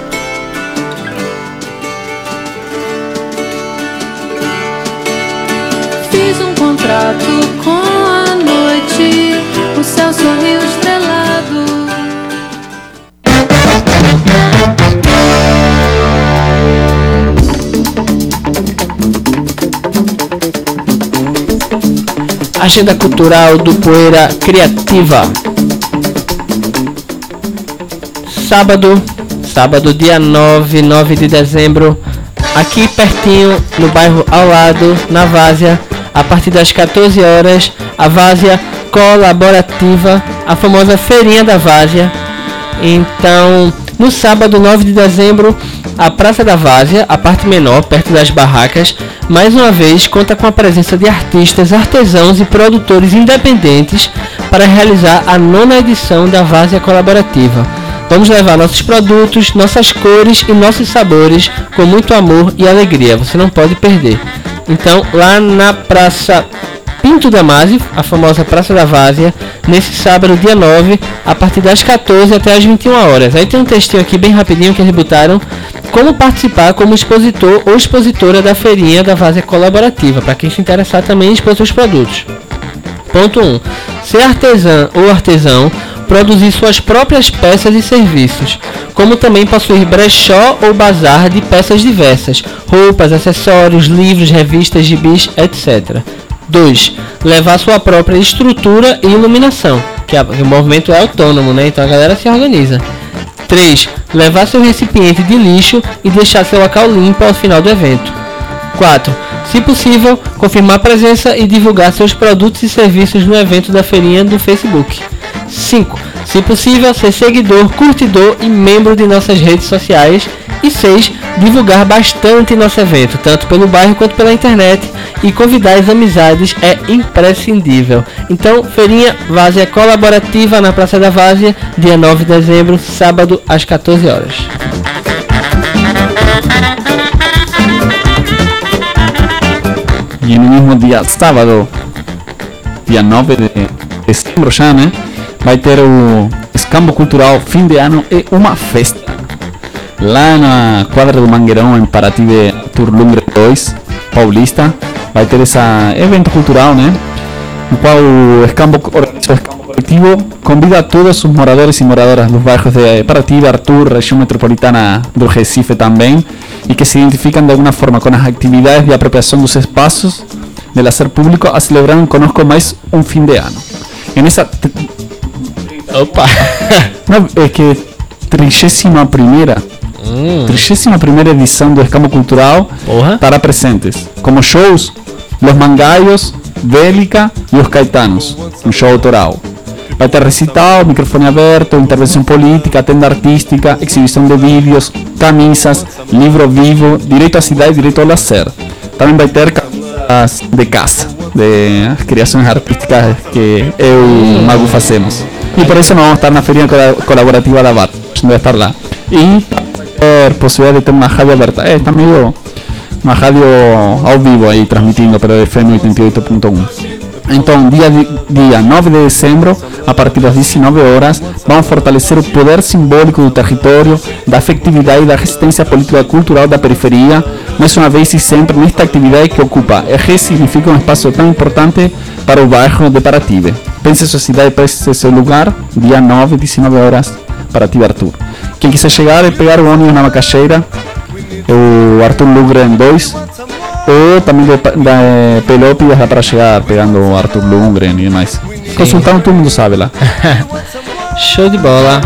Fiz um contrato com a noite, o céu sorriu estrelado. Agenda cultural do Poeira Criativa. Sábado, sábado dia nove, nove de dezembro, aqui pertinho, no bairro ao lado, na Várzea, a partir das quatorze horas, a Várzea Colaborativa, a famosa Feirinha da Várzea. Então, no sábado nove de dezembro, a Praça da Várzea, a parte menor, perto das barracas, mais uma vez conta com a presença de artistas, artesãos e produtores independentes para realizar a nona edição da Várzea Colaborativa. Vamos levar nossos produtos, nossas cores e nossos sabores com muito amor e alegria. Você não pode perder. Então, lá na Praça Pinto Damasio, a famosa Praça da Várzea, nesse sábado, dia nove, a partir das quatorze até as vinte e uma horas. Aí tem um textinho aqui bem rapidinho que eles botaram: como participar como expositor ou expositora da feirinha da Várzea Colaborativa, para quem se interessar também em expor seus produtos. Ponto um. Ser artesã ou artesão produzir suas próprias peças e serviços, como também possuir brechó ou bazar de peças diversas, roupas, acessórios, livros, revistas, gibis, etcétera. dois. Levar sua própria estrutura e iluminação, que a, o movimento é autônomo, né? Então a galera se organiza. três. Levar seu recipiente de lixo e deixar seu local limpo ao final do evento. quatro. Se possível, confirmar presença e divulgar seus produtos e serviços no evento da feirinha do Facebook. cinco. Se possível, ser seguidor, curtidor e membro de nossas redes sociais. E seis. Divulgar bastante nosso evento, tanto pelo bairro quanto pela internet, e convidar as amizades é imprescindível. Então, feirinha Várzea colaborativa na Praça da Várzea, dia nove de dezembro, sábado, às quatorze horas. E no mesmo dia, sábado, dia nove de dezembro já, né? Vai ter o Escambo Cultural Fim de Ano e uma festa. Lá na quadra do Mangueirão, em Paraty Arthur Lundgren dois, Paulista, vai ter esse evento cultural, né? No qual o Escambo, o Escambo Coletivo convida a todos os moradores e moradoras dos bairros de Paraty, Arthur, região metropolitana do Recife também, e que se identificam de alguma forma com as atividades de apropriação dos espaços do lazer público, a celebrar conosco mais um fim de ano. E nessa... Opa! Não, é que trigésima primeira Hum. trigésima primeira edição do Escambo Cultural. Porra. Para presentes, como shows, Los Mangaios, Bélica e Os Caetanos, um show autoral. Vai ter recital, microfone aberto, intervenção política, tenda artística, exibição de vídeos, camisas, livro vivo, direito à cidade e direito ao lazer. Também vai ter camisas de casa, de as criações artísticas que eu e o Mago fazemos. E por isso nós vamos estar na feirinha colaborativa da Barra, a gente vai estar lá. E ter possibilidade de ter uma rádio aberta. É, está meio uma rádio ao vivo aí transmitindo pela F M oitenta e oito ponto um. Então, dia, dia nove de dezembro, a partir das dezenove horas, vamos fortalecer o poder simbólico do território, da afetividade e da resistência política e cultural da periferia, mais uma vez e sempre nesta atividade que ocupa e ressignifica um espaço tão importante para o bairro de Paraty. Pense sua cidade, pense seu lugar, dia nove, dezenove horas, Paraty Arthur. Quem quiser chegar e pegar o ônibus na Macaxeira, o Arthur Lundgren dois, ou também da Pelópidas dá para chegar pegando o Arthur Lundgren e mais. Consultando, todo mundo sabe lá. Show de bola.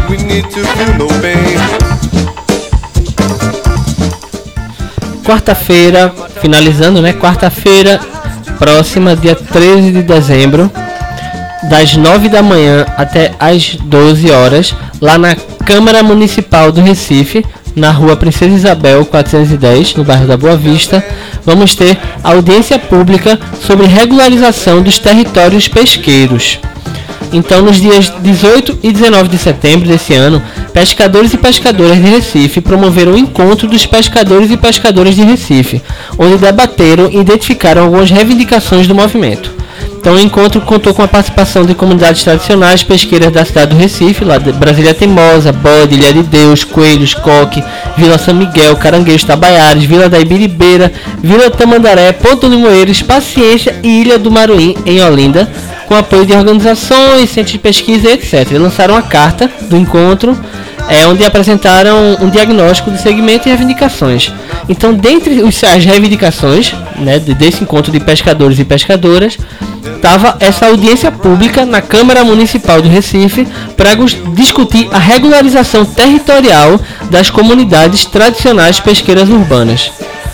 Quarta-feira, finalizando, né? Quarta-feira próxima, dia treze de dezembro, das nove da manhã até as doze horas, lá na Câmara Municipal do Recife, na rua Princesa Isabel quatrocentos e dez, no bairro da Boa Vista, vamos ter audiência pública sobre regularização dos territórios pesqueiros. Então, nos dias dezoito e dezenove de setembro desse ano, pescadores e pescadoras de Recife promoveram o encontro dos pescadores e pescadoras de Recife, onde debateram e identificaram algumas reivindicações do movimento. Então, o encontro contou com a participação de comunidades tradicionais pesqueiras da cidade do Recife, lá de Brasília Teimosa, Bode, Ilha de Deus, Coelhos, Coque, Vila São Miguel, Caranguejos, Tabaiares, Vila da Ibiribeira, Vila Tamandaré, Ponto Limoeiros, Paciência e Ilha do Maruim, em Olinda, com apoio de organizações, centros de pesquisa, etcétera. Eles lançaram a carta do encontro, é, onde apresentaram um diagnóstico do segmento e reivindicações. Então, dentre as reivindicações, né, desse encontro de pescadores e pescadoras, estava essa audiência pública na Câmara Municipal do Recife para discutir a regularização territorial das comunidades tradicionais pesqueiras urbanas.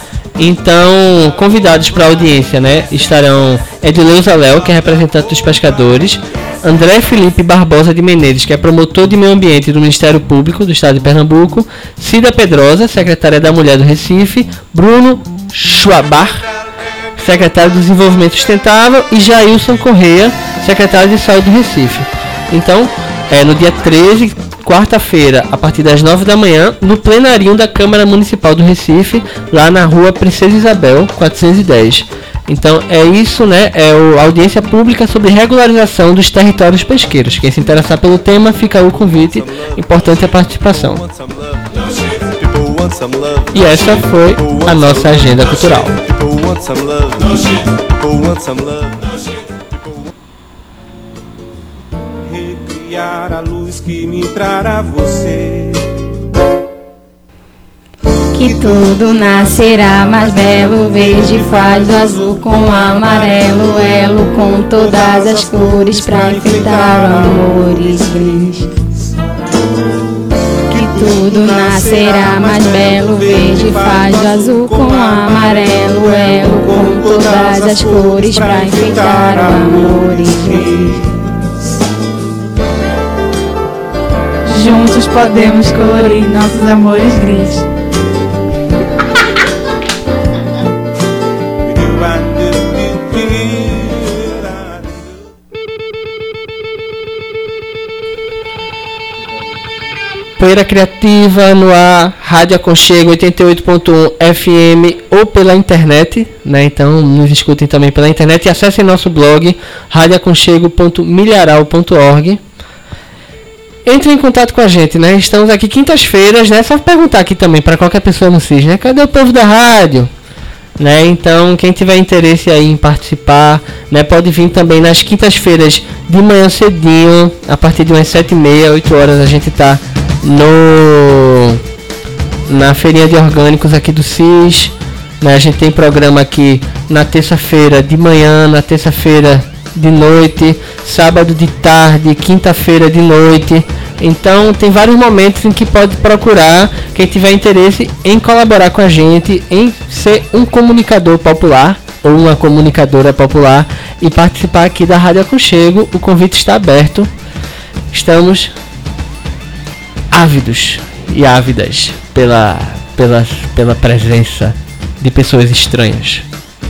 Então, convidados para a audiência, né, estarão Edileuza Léo, que é representante dos pescadores, André Felipe Barbosa de Menezes, que é promotor de meio ambiente do Ministério Público do Estado de Pernambuco, Cida Pedrosa, secretária da Mulher do Recife, Bruno Schwabar, secretário do Desenvolvimento Sustentável, e Jailson Correia, secretário de Saúde do Recife. Então, é no dia treze, quarta-feira, a partir das nove da manhã, no plenarinho da Câmara Municipal do Recife, lá na rua Princesa Isabel, quatrocentos e dez. Então é isso, né? É a audiência pública sobre regularização dos territórios pesqueiros. Quem se interessar pelo tema, fica o convite. Importante a participação. E essa foi a nossa agenda cultural. brilhar a luz que me trará você. Que tudo nascerá mais belo, verde faz do azul com amarelo, elo com todas as cores pra enfeitar amores gris. Que tudo nascerá mais belo, verde faz do azul com amarelo, elo com todas as cores pra enfeitar amores gris. Juntos podemos colorir nossos amores gris. Poeira Criativa no ar, Rádio Aconchego oitenta e oito ponto um F M ou pela internet, né? Então nos escutem também pela internet e acessem nosso blog radio aconchego ponto milharal ponto org. Entre em contato com a gente, né? Estamos aqui quintas-feiras, né? Só perguntar aqui também para qualquer pessoa no C I S, né? Cadê o povo da rádio? Né? Então, quem tiver interesse aí em participar, né, pode vir também nas quintas-feiras de manhã cedinho, a partir de umas sete e meia, oito horas, a gente tá no na feirinha de orgânicos aqui do C I S, né? A gente tem programa aqui na terça-feira de manhã, na terça-feira de noite, sábado de tarde, quinta-feira de noite. Então tem vários momentos em que pode procurar, quem tiver interesse em colaborar com a gente, em ser um comunicador popular ou uma comunicadora popular e participar aqui da Rádio Aconchego. O convite está aberto. Estamos ávidos e ávidas pela, pela, pela presença de pessoas estranhas.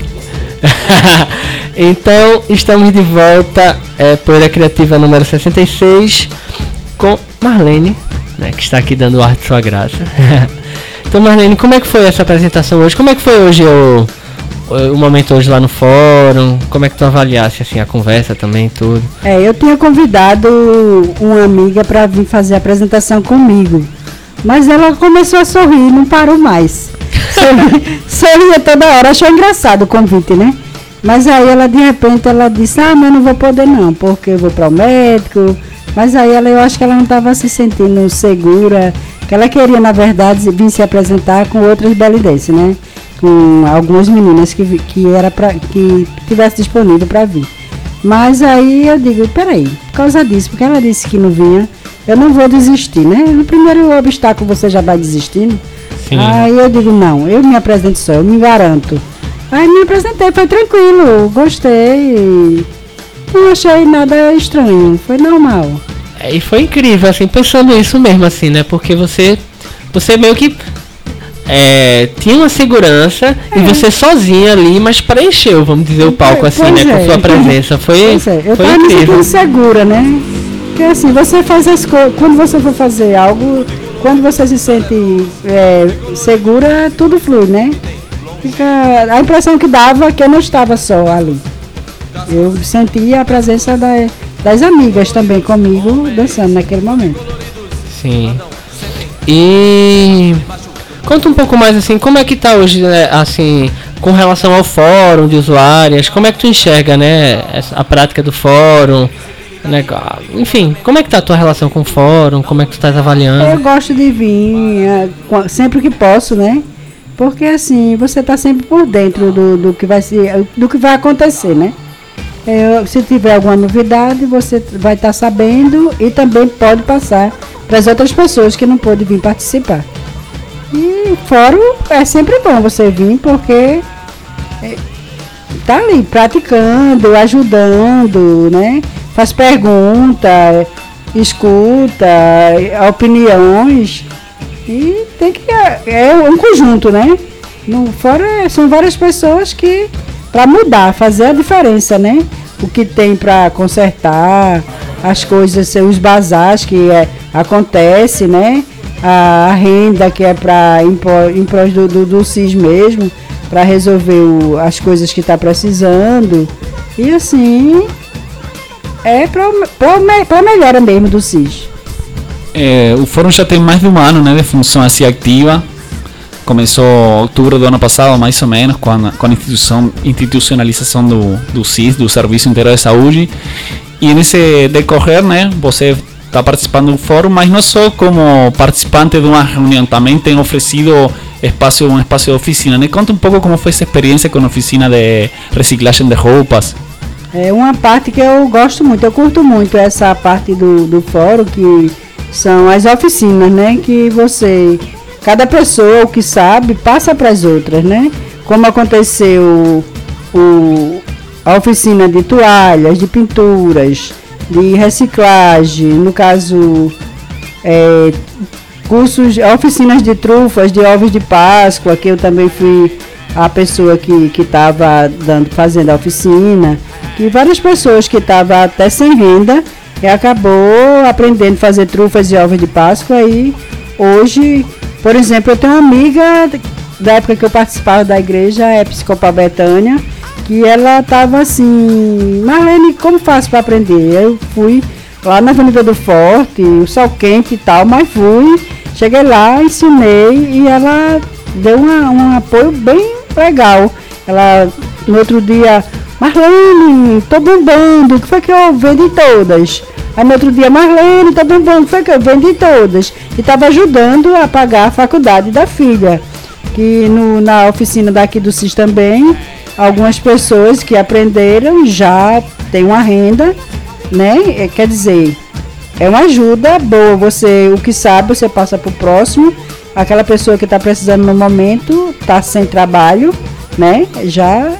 Então estamos de volta, é, Poeira Criativa número sessenta e seis, com Marlene, né, que está aqui dando o ar de sua graça. Então, Marlene, como é que foi essa apresentação hoje? Como é que foi hoje o, o momento hoje lá no fórum? Como é que tu avaliasse assim, a conversa também, tudo? É, eu tinha convidado uma amiga para vir fazer a apresentação comigo, mas ela começou a sorrir e não parou mais. Sorria, sorria toda hora, achou engraçado o convite, né? Mas aí ela, de repente, ela disse, ah, mas eu não vou poder não, porque eu vou para o médico. Mas aí ela, eu acho que ela não estava se sentindo segura, que ela queria, na verdade, vir se apresentar com outras belidenses, né? Com algumas meninas que, que, era pra, que tivesse disponível para vir. Mas aí eu digo, peraí, por causa disso, porque ela disse que não vinha, eu não vou desistir, né? No primeiro obstáculo você já vai desistindo. Sim. Aí eu digo, não, eu me apresento só, eu me garanto. Aí me apresentei, foi tranquilo, gostei, não achei nada estranho, foi normal. É, e foi incrível, assim, pensando isso mesmo, assim, né? Porque você, você meio que é, tinha uma segurança é. e você sozinha ali, mas preencheu, vamos dizer, o palco, assim, pois né? É. Com sua presença, foi, pois é. Eu foi tava incrível. Me sentindo segura, né? Porque assim, você faz as coisas, quando você for fazer algo, quando você se sente é, segura, tudo flui, né? Fica, a impressão que dava é que eu não estava só ali. Eu sentia a presença da, das amigas também comigo, dançando naquele momento. Sim. E conta um pouco mais assim, como é que tá hoje, né, assim, com relação ao fórum de usuárias, como é que tu enxerga, né, a prática do fórum, né, enfim, como é que tá a tua relação com o fórum, como é que tu estás avaliando? Eu gosto de vir, é, sempre que posso, né? Porque assim, você está sempre por dentro do, do, que vai se, do que vai acontecer, né? É, se tiver alguma novidade, você vai estar tá sabendo e também pode passar para as outras pessoas que não podem vir participar. E fórum é sempre bom você vir, porque está ali praticando, ajudando, né? Faz pergunta, escuta, opiniões. E tem que é um conjunto, né? No fora são várias pessoas que para mudar, fazer a diferença, né? O que tem para consertar, as coisas, os bazares que é, acontece, né? A, a renda que é para em prol do, do, do C I S mesmo, para resolver o, as coisas que está precisando. E assim é para melhora mesmo do C I S. É, o fórum já tem mais de um ano, né, de função assim ativa. Começou em outubro do ano passado, mais ou menos, com a, com a instituição, institucionalização do, do C I S, do Serviço Integral de Saúde. E nesse decorrer, né, você está participando do fórum, mas não só como participante de uma reunião, também tem oferecido espaço, um espaço de oficina. Me conta um pouco como foi essa experiência com a oficina de reciclagem de roupas. É uma parte que eu gosto muito, eu curto muito essa parte do, do fórum, que são as oficinas, né? Que você, cada pessoa, o que sabe, passa para as outras, né? Como aconteceu o, a oficina de toalhas, de pinturas, de reciclagem, no caso, é, cursos, oficinas de trufas, de ovos de Páscoa, que eu também fui a pessoa que que estava dando, fazendo a oficina, e várias pessoas que estavam até sem renda e acabou aprendendo a fazer trufas e ovos de Páscoa. E hoje, por exemplo, eu tenho uma amiga da época que eu participava da igreja, é Episcopal Betânia, que ela estava assim, Marlene, como faço para aprender? Eu fui lá na Avenida do Forte, o sol quente e tal, mas fui, cheguei lá, ensinei e ela deu uma, um apoio bem legal. Ela, no outro dia, Marlene, tô bombando, o que foi que eu vendi todas? Aí no outro dia, Marlene, tô bombando, o que foi que eu vendi todas? E estava ajudando a pagar a faculdade da filha. Que no, na oficina daqui do C I S também, algumas pessoas que aprenderam já têm uma renda, né? Quer dizer, é uma ajuda boa. Você, o que sabe, você passa para o próximo. Aquela pessoa que está precisando no momento, está sem trabalho, né? Já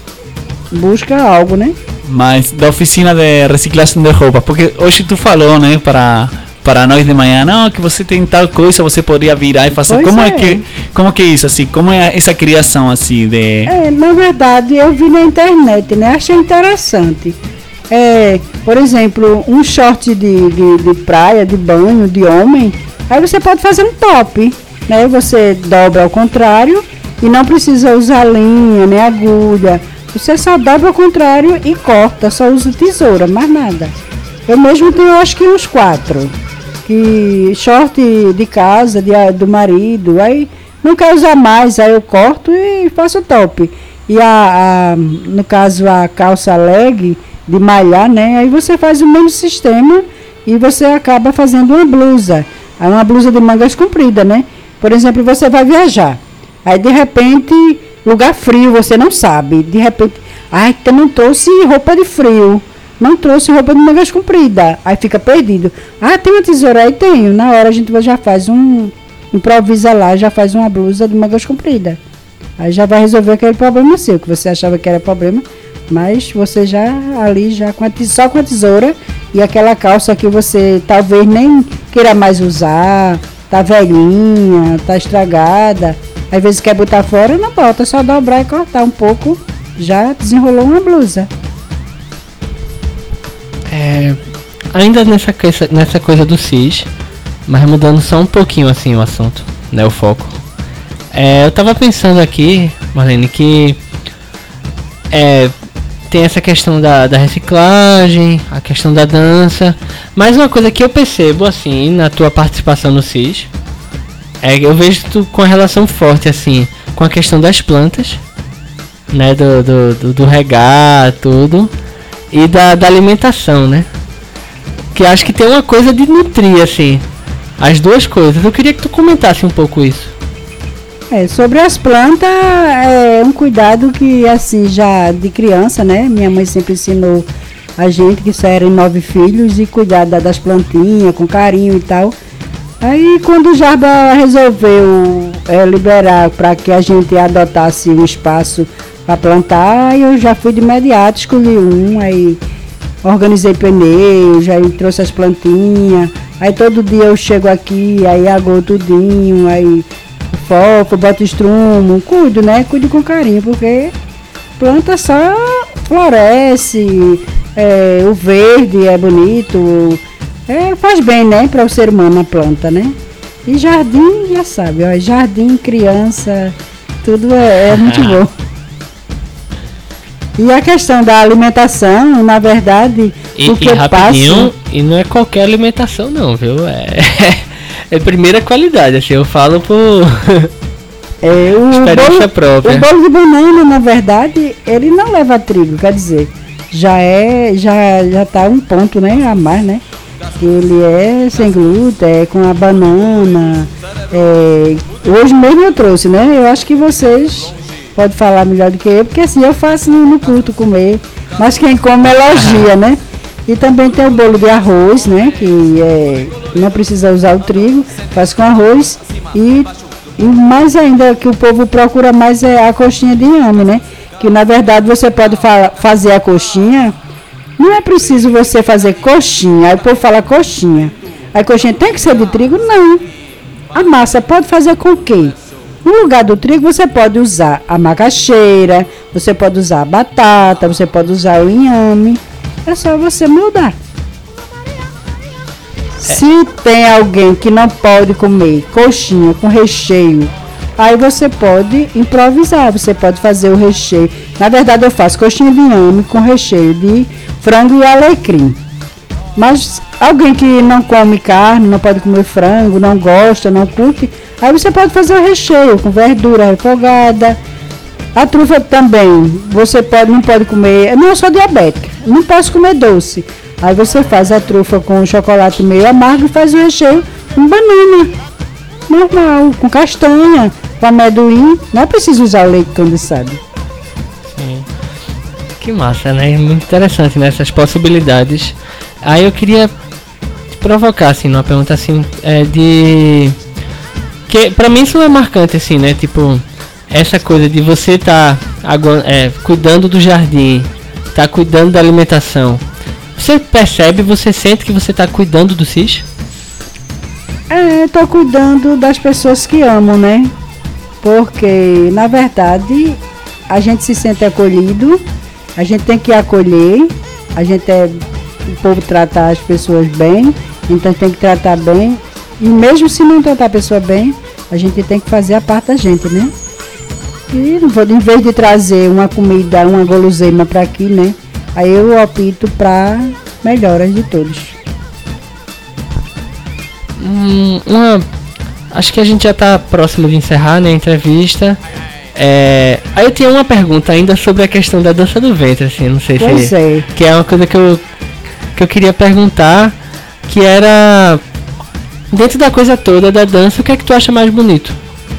busca algo, né? Mas da oficina de reciclagem de roupas, porque hoje tu falou, né, para para nós de manhã, não, que você tem tal coisa, você poderia virar e fazer. Pois como é. é que como que é isso assim? Como é essa criação assim de? É, na verdade, eu vi na internet, né? Achei interessante. É, por exemplo, um short de, de, de praia, de banho, de homem, aí você pode fazer um top, né? Você dobra ao contrário e não precisa usar linha, nem agulha. Você só dobra ao contrário e corta, só usa tesoura, mais nada. Eu mesmo tenho, acho que uns quatro. Que short de casa, de, do marido, aí não quer usar mais, aí eu corto e faço o top. E a, a, no caso a calça leg de malhar, né? Aí você faz o mesmo sistema e você acaba fazendo uma blusa. Aí uma blusa de mangas compridas, né? Por exemplo, você vai viajar. Aí de repente, lugar frio, você não sabe. De repente, ai, eu não trouxe roupa de frio. Não trouxe roupa de mangas compridas. Aí fica perdido. Ah, tem uma tesoura aí? Tenho. Na hora a gente já faz um... Improvisa lá, já faz uma blusa de mangas compridas. Aí já vai resolver aquele problema seu, que você achava que era problema. Mas você já ali, já com a, só com a tesoura e aquela calça que você talvez nem queira mais usar, tá velhinha, tá estragada. Às vezes quer botar fora, não bota, só dobrar e cortar um pouco. Já desenrolou uma blusa. É, ainda nessa, nessa coisa do C I S, mas mudando só um pouquinho assim o assunto, né, o foco. É, eu tava pensando aqui, Marlene, que é, tem essa questão da, da reciclagem, a questão da dança, mas uma coisa que eu percebo assim na tua participação no C I S, é que eu vejo tu com a relação forte assim com a questão das plantas, né, do, do, do, do regar, tudo. E da, da alimentação, né? Que acho que tem uma coisa de nutrir, assim. As duas coisas. Eu queria que tu comentasse um pouco isso. É, sobre as plantas, é um cuidado que, assim, já de criança, né? Minha mãe sempre ensinou a gente, que só eram nove filhos, e cuidar das plantinhas com carinho e tal. Aí, quando o Jarba resolveu é, liberar para que a gente adotasse um espaço para plantar, eu já fui de imediato, escolhi um, aí organizei pneu, já trouxe as plantinhas, aí todo dia eu chego aqui, aí agou tudinho, aí fofo, boto estrumo, cuido, né? Cuido com carinho, porque planta só floresce, é, o verde é bonito, é, faz bem, né, para o ser humano a planta, né? E jardim, já sabe, ó, jardim, criança, tudo é, é muito bom. E a questão da alimentação, na verdade, e, o que e eu rapidinho, passo... E não é qualquer alimentação não, viu? É, é primeira qualidade, assim, eu falo por é, o experiência bolo, própria. O bolo de banana, na verdade, ele não leva trigo, quer dizer, já é, já, já tá um ponto, né, a mais, né? que ele é sem glúten, é com a banana. É, hoje mesmo eu trouxe, né? Eu acho que vocês podem falar melhor do que eu, porque assim, eu faço e não curto comer, mas quem come elogia, né? E também tem o bolo de arroz, né? Que é, não precisa usar o trigo, faz com arroz. E, e mais ainda, que o povo procura mais é a coxinha de inhame, né? Que na verdade você pode fa- fazer a coxinha, não é preciso você fazer coxinha, aí o povo fala coxinha. A coxinha tem que ser de trigo? Não. A massa pode fazer com o quê? No lugar do trigo você pode usar a macaxeira, você pode usar a batata, você pode usar o inhame. É só você mudar. É. Se tem alguém que não pode comer coxinha com recheio, aí você pode improvisar, você pode fazer o recheio. Na verdade eu faço coxinha de inhame com recheio de frango e alecrim. Mas alguém que não come carne, não pode comer frango, não gosta, não curte, aí você pode fazer o recheio com verdura refogada. A trufa também, você pode, não pode comer, não, eu sou diabética, não posso comer doce. Aí você faz a trufa com chocolate meio amargo e faz o recheio com banana, normal, com castanha, com amendoim, não é preciso usar o leite condensado. Sim. Que massa, né? Muito interessante, né? Essas possibilidades. Aí eu queria te provocar, assim, numa pergunta assim, é de... que pra mim isso é marcante, assim, né? Tipo, essa coisa de você tá é, cuidando do jardim, tá cuidando da alimentação. Você percebe, você sente que você tá cuidando do C I S? É, tô cuidando das pessoas que amam, né? Porque, na verdade, a gente se sente acolhido, a gente tem que acolher, a gente é... o povo trata as pessoas bem, então tem que tratar bem. E mesmo se não tratar a pessoa bem, a gente tem que fazer a parte da gente, né? E não vou, em vez de trazer uma comida, uma guloseima para aqui, né? Aí eu opto para melhoras de todos. Hum, uma, acho que a gente já está próximo de encerrar, né, a entrevista. É, aí eu tinha uma pergunta ainda sobre a questão da dança do ventre, assim, não sei pois se é. Que é uma coisa que eu que eu queria perguntar, que era dentro da coisa toda da dança, o que é que tu acha mais bonito?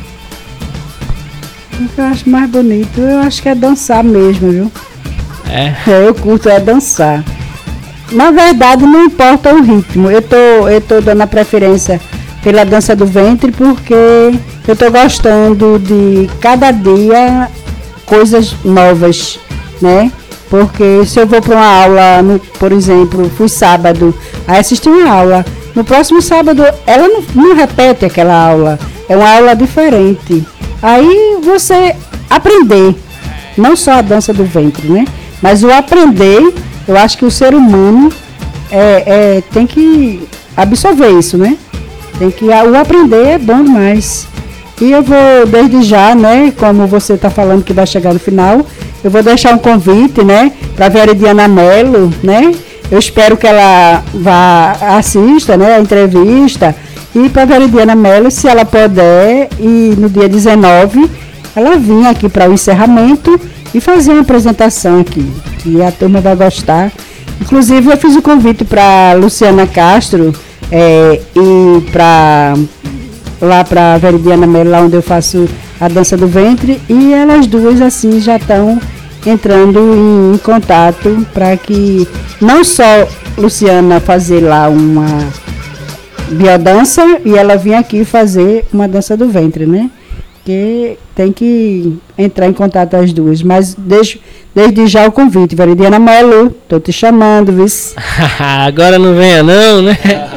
O que eu acho mais bonito, eu acho que é dançar mesmo, viu? É. Eu curto é dançar. Na verdade, não importa o ritmo. Eu tô, eu tô dando a preferência pela dança do ventre porque eu tô gostando de cada dia coisas novas, né? Porque se eu vou para uma aula, no, por exemplo, fui sábado, aí assisti uma aula. No próximo sábado, ela não, não repete aquela aula. É uma aula diferente. Aí você aprender, não só a dança do ventre, né? Mas o aprender, eu acho que o ser humano é, é, tem que absorver isso, né? Tem que, o aprender é bom demais. E eu vou, desde já, né? Como você está falando que vai chegar no final, eu vou deixar um convite, né? Para a Veridiana Mello, né? Eu espero que ela vá, assista, né? A entrevista. E para a Veridiana Mello, se ela puder, e no dia dezenove, ela vir aqui para o encerramento e fazer uma apresentação aqui, que a turma vai gostar. Inclusive, eu fiz o convite para Luciana Castro é, e para lá para a Veridiana Mello, lá onde eu faço a dança do ventre, e elas duas assim já estão entrando em, em contato para que não só Luciana fazer lá uma biodança e ela vir aqui fazer uma dança do ventre, né? Que tem que entrar em contato as duas, mas deixo desde já o convite, Veridiana Mello, tô te chamando, viu? Agora não venha não, né?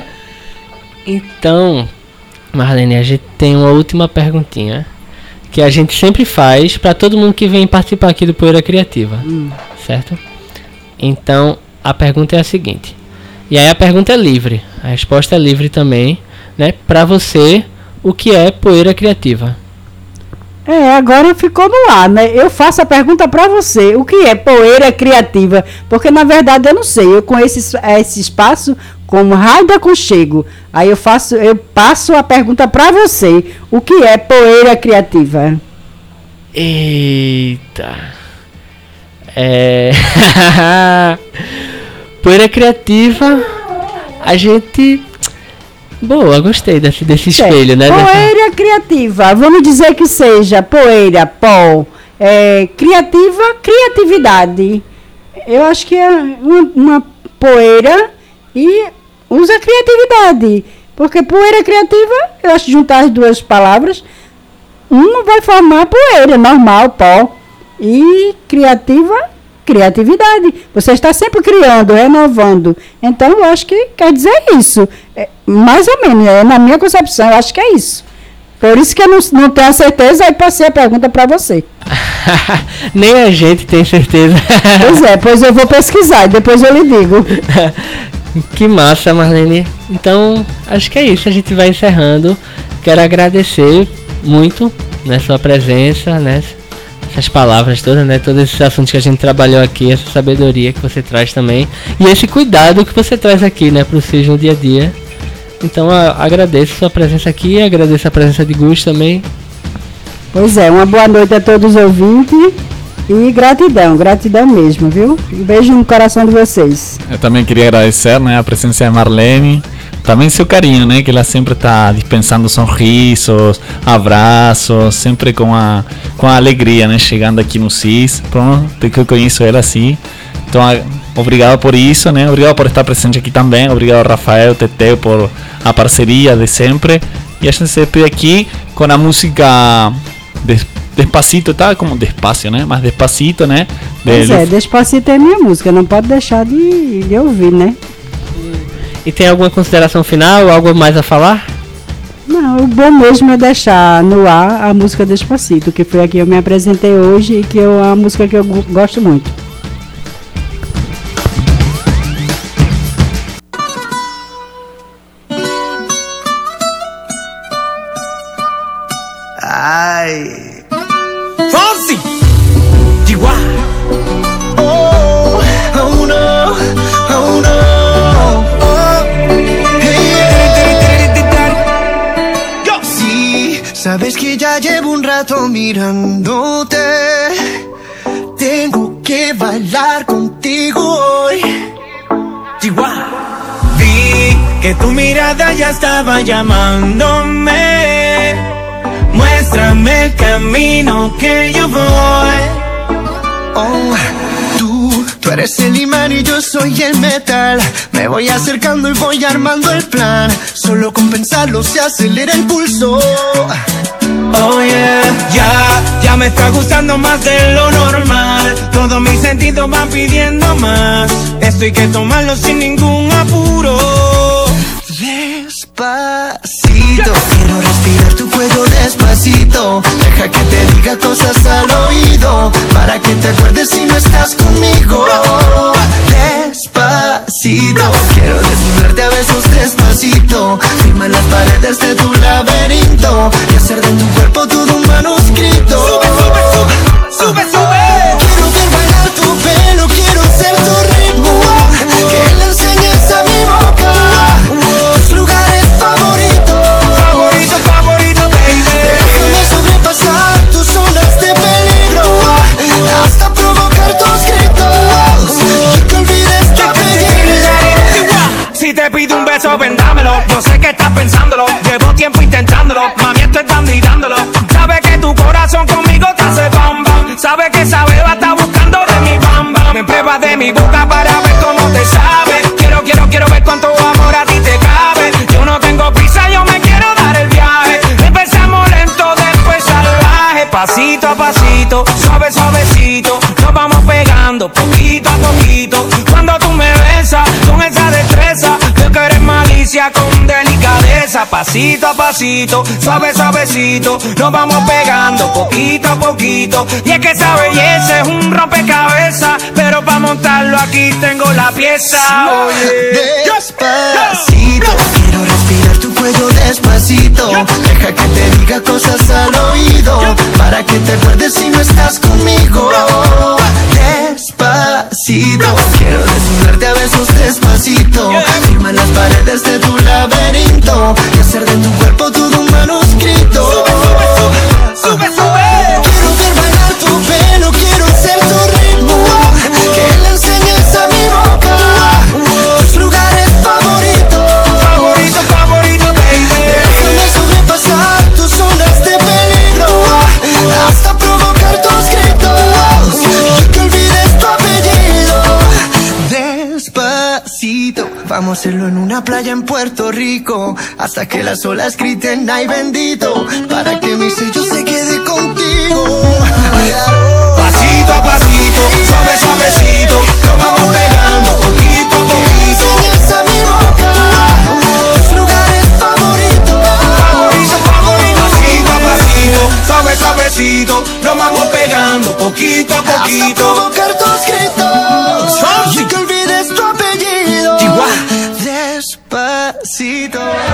Então, Marlene, a gente tem uma última perguntinha que a gente sempre faz para todo mundo que vem participar aqui do Poeira Criativa, hum. certo? Então, a pergunta é a seguinte, e aí a pergunta é livre, a resposta é livre também, né? Para você, o que é Poeira Criativa? É, agora ficou no ar, né? Eu faço a pergunta para você, o que é Poeira Criativa? Porque na verdade eu não sei, eu conheço esse, esse espaço como Raio do Aconchego. Aí eu faço, eu passo a pergunta para você, o que é Poeira Criativa? Eita. É Poeira Criativa, a gente... Boa, gostei desse, desse espelho, né? Poeira criativa, vamos dizer que seja poeira, pó, é, criativa, criatividade. Eu acho que é uma, uma poeira e usa criatividade. Porque poeira criativa, eu acho que juntar as duas palavras, uma vai formar poeira, normal, pó. E criativa, criatividade. Você está sempre criando, renovando. Então, eu acho que quer dizer isso. É, mais ou menos, é, na minha concepção, eu acho que é isso. Por isso que eu não, não tenho a certeza, aí passei a pergunta para você. Nem a gente tem certeza. Pois é, pois eu vou pesquisar e depois eu lhe digo. Que massa, Marlene. Então, acho que é isso. A gente vai encerrando. Quero agradecer muito, né, sua presença, né, essas palavras todas, né, todos esses assuntos que a gente trabalhou aqui, essa sabedoria que você traz também e esse cuidado que você traz aqui, né, para o Cis no dia a dia. Então, a, agradeço sua presença aqui, agradeço a presença de Gus também. Pois é, uma boa noite a todos os ouvintes e gratidão, gratidão mesmo, viu? Um beijo no coração de vocês. Eu também queria agradecer, né, a presença de Marlene, também seu carinho, né, que ela sempre está dispensando sorrisos, abraços, sempre com a, com a alegria, né, chegando aqui no Cis, pronto, que eu conheço ela assim. Então, obrigado por isso, né? Obrigado por estar presente aqui também. Obrigado, Rafael, Teteu, por a parceria de sempre. E a gente se despede aqui com a música Despacito, tá? Como despacio, né? Mas Despacito, né? Pois é, Despacito é minha música, não pode deixar de, de ouvir, né? E tem alguma consideração final, algo mais a falar? Não, o bom mesmo é deixar no ar a música Despacito, que foi a que eu me apresentei hoje e que é uma música que eu gosto muito. Ay, Fonsi, Chihuahua. Oh, oh no, oh no. Oh, hey, Yo. Sí, sabes que ya llevo un rato mirándote. Tengo que bailar contigo hoy. Chihuahua. Vi que tu mirada ya estaba llamándome. Muéstrame el camino que yo voy. Oh, tú, tú eres el imán y yo soy el metal. Me voy acercando y voy armando el plan. Solo con pensarlo se acelera el pulso. Oh yeah, ya, ya me está gustando más de lo normal. Todos mis sentidos van pidiendo más. Esto hay que tomarlo sin ningún apuro. Despacito, quiero respirar tu cuello despacito. Deja que te diga cosas al oído, para que te acuerdes si no estás conmigo. Despacito, quiero desnudarte a besos despacito. Firma las paredes de tu laberinto y hacer de tu cuerpo todo un manuscrito. Sube, sube, sube, sube, sube. Quiero ver bailar tu pelo, quiero ser tu ritmo. Que le enseñes a mi boca tus lugares favoritos. Favorito, favorito, baby. Déjame sobrepasar tus zonas de peligro, hasta provocar tus gritos y que olvides que te llegué. Si te pido un beso, vendámelo. Yo sé que estás pensándolo, llevo tiempo intentándolo. Mami, estoy dando y dándolo. Sabes que tu corazón conmigo te hace bam bam. Sabes que esa beba está buscando de mi bam bam. Me pruebas de mi boca para ver cómo te sabe. Quiero, quiero, quiero ver cuánto amor a ti te cabe. Yo no tengo prisa, yo me quiero dar el viaje. Empezamos lento, después salvaje. Pasito a pasito, suave, suavecito. Nos vamos pegando poquito a poquito. Cuando tú me besas con esa destreza, veo que eres malicia con delicadeza. Pasito a pasito, suave, suavecito. Nos vamos pegando poquito a poquito. Y es que esa belleza es un rompecabezas, pero para montarlo aquí tengo la pieza. Oye, despacito, quiero respirar tu cuello despacito. Deja que te diga cosas al oído, para que te acuerdes si no estás conmigo. Despacito, quiero desnudarte a besos despacito. Firma las paredes de tu laberinto y hacer de tu cuerpo todo un manuscrito. Sube, sube, sube. Quiero ver bailar tu pelo, quiero ser tu ritmo. Que le enseñes a mi boca tus lugares favoritos. hacerlo en una playa en Puerto Rico, hasta que las olas griten ay bendito, para que mi sello se quede contigo. Pasito a pasito, suave suavecito, nos vamos pegando poquito a poquito. Enseñas a mi boca tus lugares favoritos, Favorito, favorito. Pasito a pasito, suave suavecito, nos vamos pegando poquito a hasta poquito. provocar tus gritos, y que olvides tu apellido. Despacito.